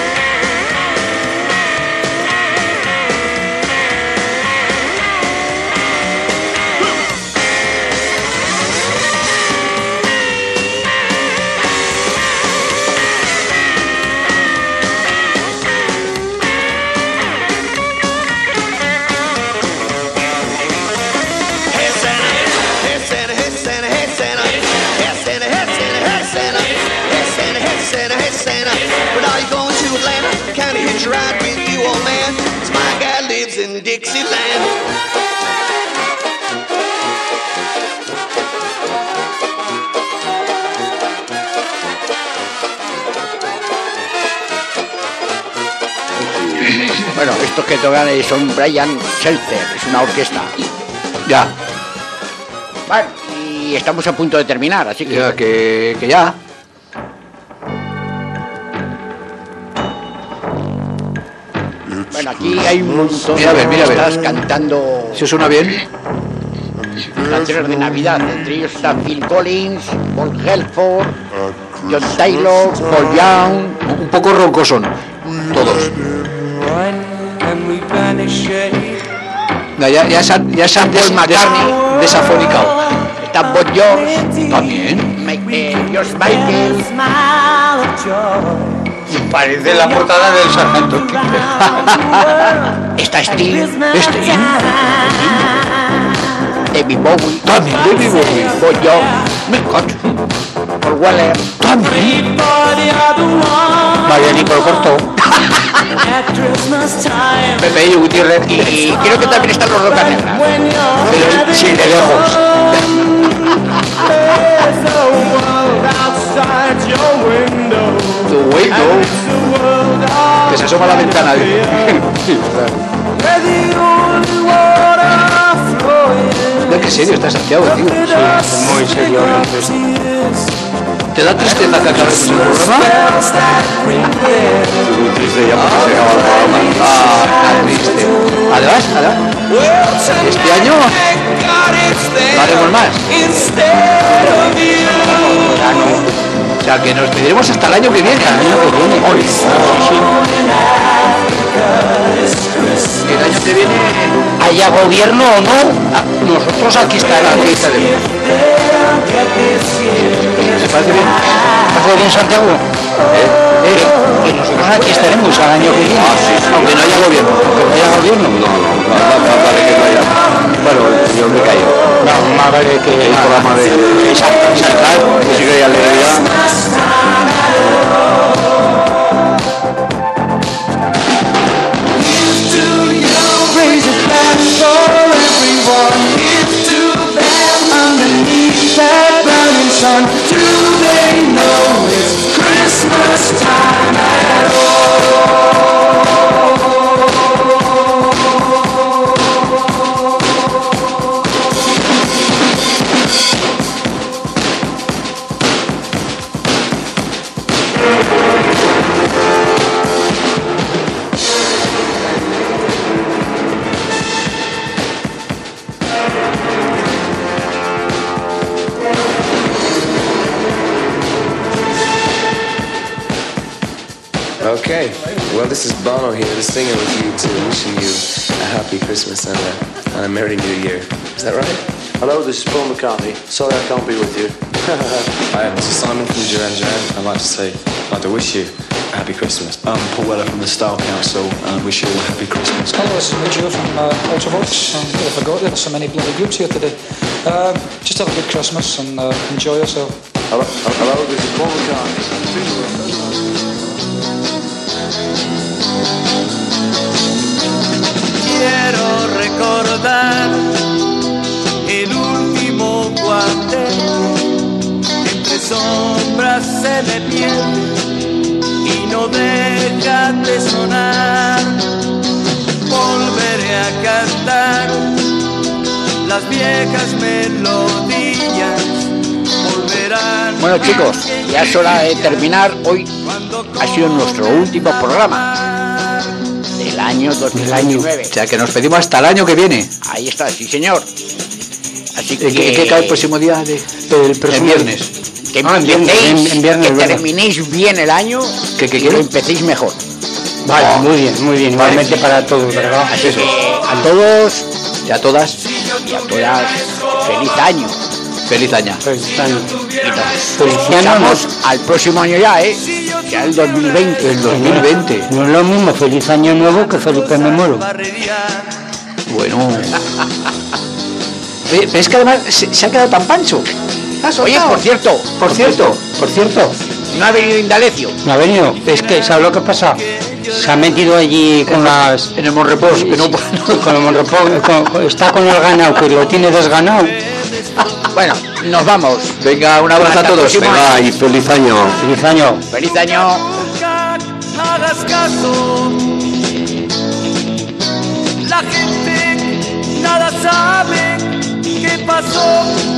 Hey Santa, hey Santa, hey Santa, hey Santa, hey Santa, hey Santa, hey Santa, hey Santa, hey Santa, hey Santa. But are you going to Atlanta? Kinda hitch a ride with you, old man. 'Cause my guy lives in Dixieland. Bueno, estos que tocan son Brian Seltzer, es una orquesta. Ya. Bueno, y estamos a punto de terminar, así que... Ya, que, que ya. Bueno, aquí hay un montón Mira a ver, mira a ver. de orquestas cantando ¿Se suena bien? canciones de Navidad. Entre ellos está Phil Collins, Paul Gelford, John Taylor, Paul Young. Un poco roncos son. Todos. Ya, ya, ya se han, ya se han des, des, desafonicado. Está Bob George, También. Mike, eh, George Michael, Parece la portada del Sargento Pepper. está Steve, Este. David Bowie, También David Bowie. Bob George, Me cacho. Paul Weller, También. Marianito Corto. Pepe y Gutiérrez. y creo que también están los Rocas Negras. Pero, sí, de lejos. Tu window. Que se asoma a la ventana. Mira qué serio está Santiago, tío. Sí, muy serio. ¿Te da tristeza que acabemos el programa? Muy triste ya porque se acaba el programa. Ah, triste. Además, además, este año no haremos más. O sea, que nos pediremos hasta el año que viene. El año que viene. Hoy. El año que viene, Haya gobierno o no, nosotros aquí estaremos. aquí estaremos. ¿Se parece bien? ¿Te parece bien, Santiago? ¿Eh? Que nosotros aquí estaremos al año que viene. Aunque no haya gobierno. Aunque no haya gobierno. No, no, no, no, vale que no haya. Bueno, el señor me cayó. No, más vale que... El programa de... Exacto, exacto. Música y alegría. one. Do they know it's Christmas time at all? Okay, well, this is Bono here, the singer with you too, wishing you a happy Christmas and a, and a Merry New Year. Is that right? Hello, this is Paul McCartney. Sorry I can't be with you. Hi, this is Simon from Duran Duran. I'd like to say, I'd like to wish you a happy Christmas. I'm Paul Weller from the Style Council and wish you all a happy Christmas. Hello, this is Joe from uh, Ultravox. Um, I forgot there's so many bloody groups here today. Uh, just have a good Christmas and uh, enjoy yourself. Hello, hello, this is Paul McCartney. Quiero recordar el último cuarteto, entre sombras se le pierde y no deja de sonar. Volveré a cantar las viejas melodías, volverán. Bueno, chicos, ya es hora de terminar. Hoy ha sido nuestro último programa del año dos mil diecinueve. O sea, que nos pedimos hasta el año que viene. Ahí está, sí señor. Así que... ¿Qué, qué cae el próximo día? De, el próximo el viernes. Que, Ah, en empecéis, viernes, en viernes, que ¿verdad? terminéis bien el año, ¿Qué, qué y quiero? lo empecéis mejor. Vale, muy bien, muy bien. Igualmente para todos, ¿verdad? Así que a todos y a todas y a todas, feliz año. Feliz año. Feliz año. Nos escuchamos al próximo año ya, ¿eh? Ya el dos mil veinte. El dos mil veinte. No es lo mismo feliz año nuevo que Felipe me muero. Bueno. Ve- ¿Ves que además se, se ha quedado tan pancho? Oye, por cierto, Por cierto, por cierto, no ha venido Indalecio. no ha venido. Es que, ¿sabes lo que pasa? Se ha metido allí con las... En el Monrepos, que no con el Monrepos, con- con- está con el ganado, que lo tiene desganado. Bueno, nos vamos. Venga, un abrazo a Hasta el todos. próximo Venga, año. y feliz año. Feliz año. Feliz año. Hagas caso, la gente nada sabe qué pasó.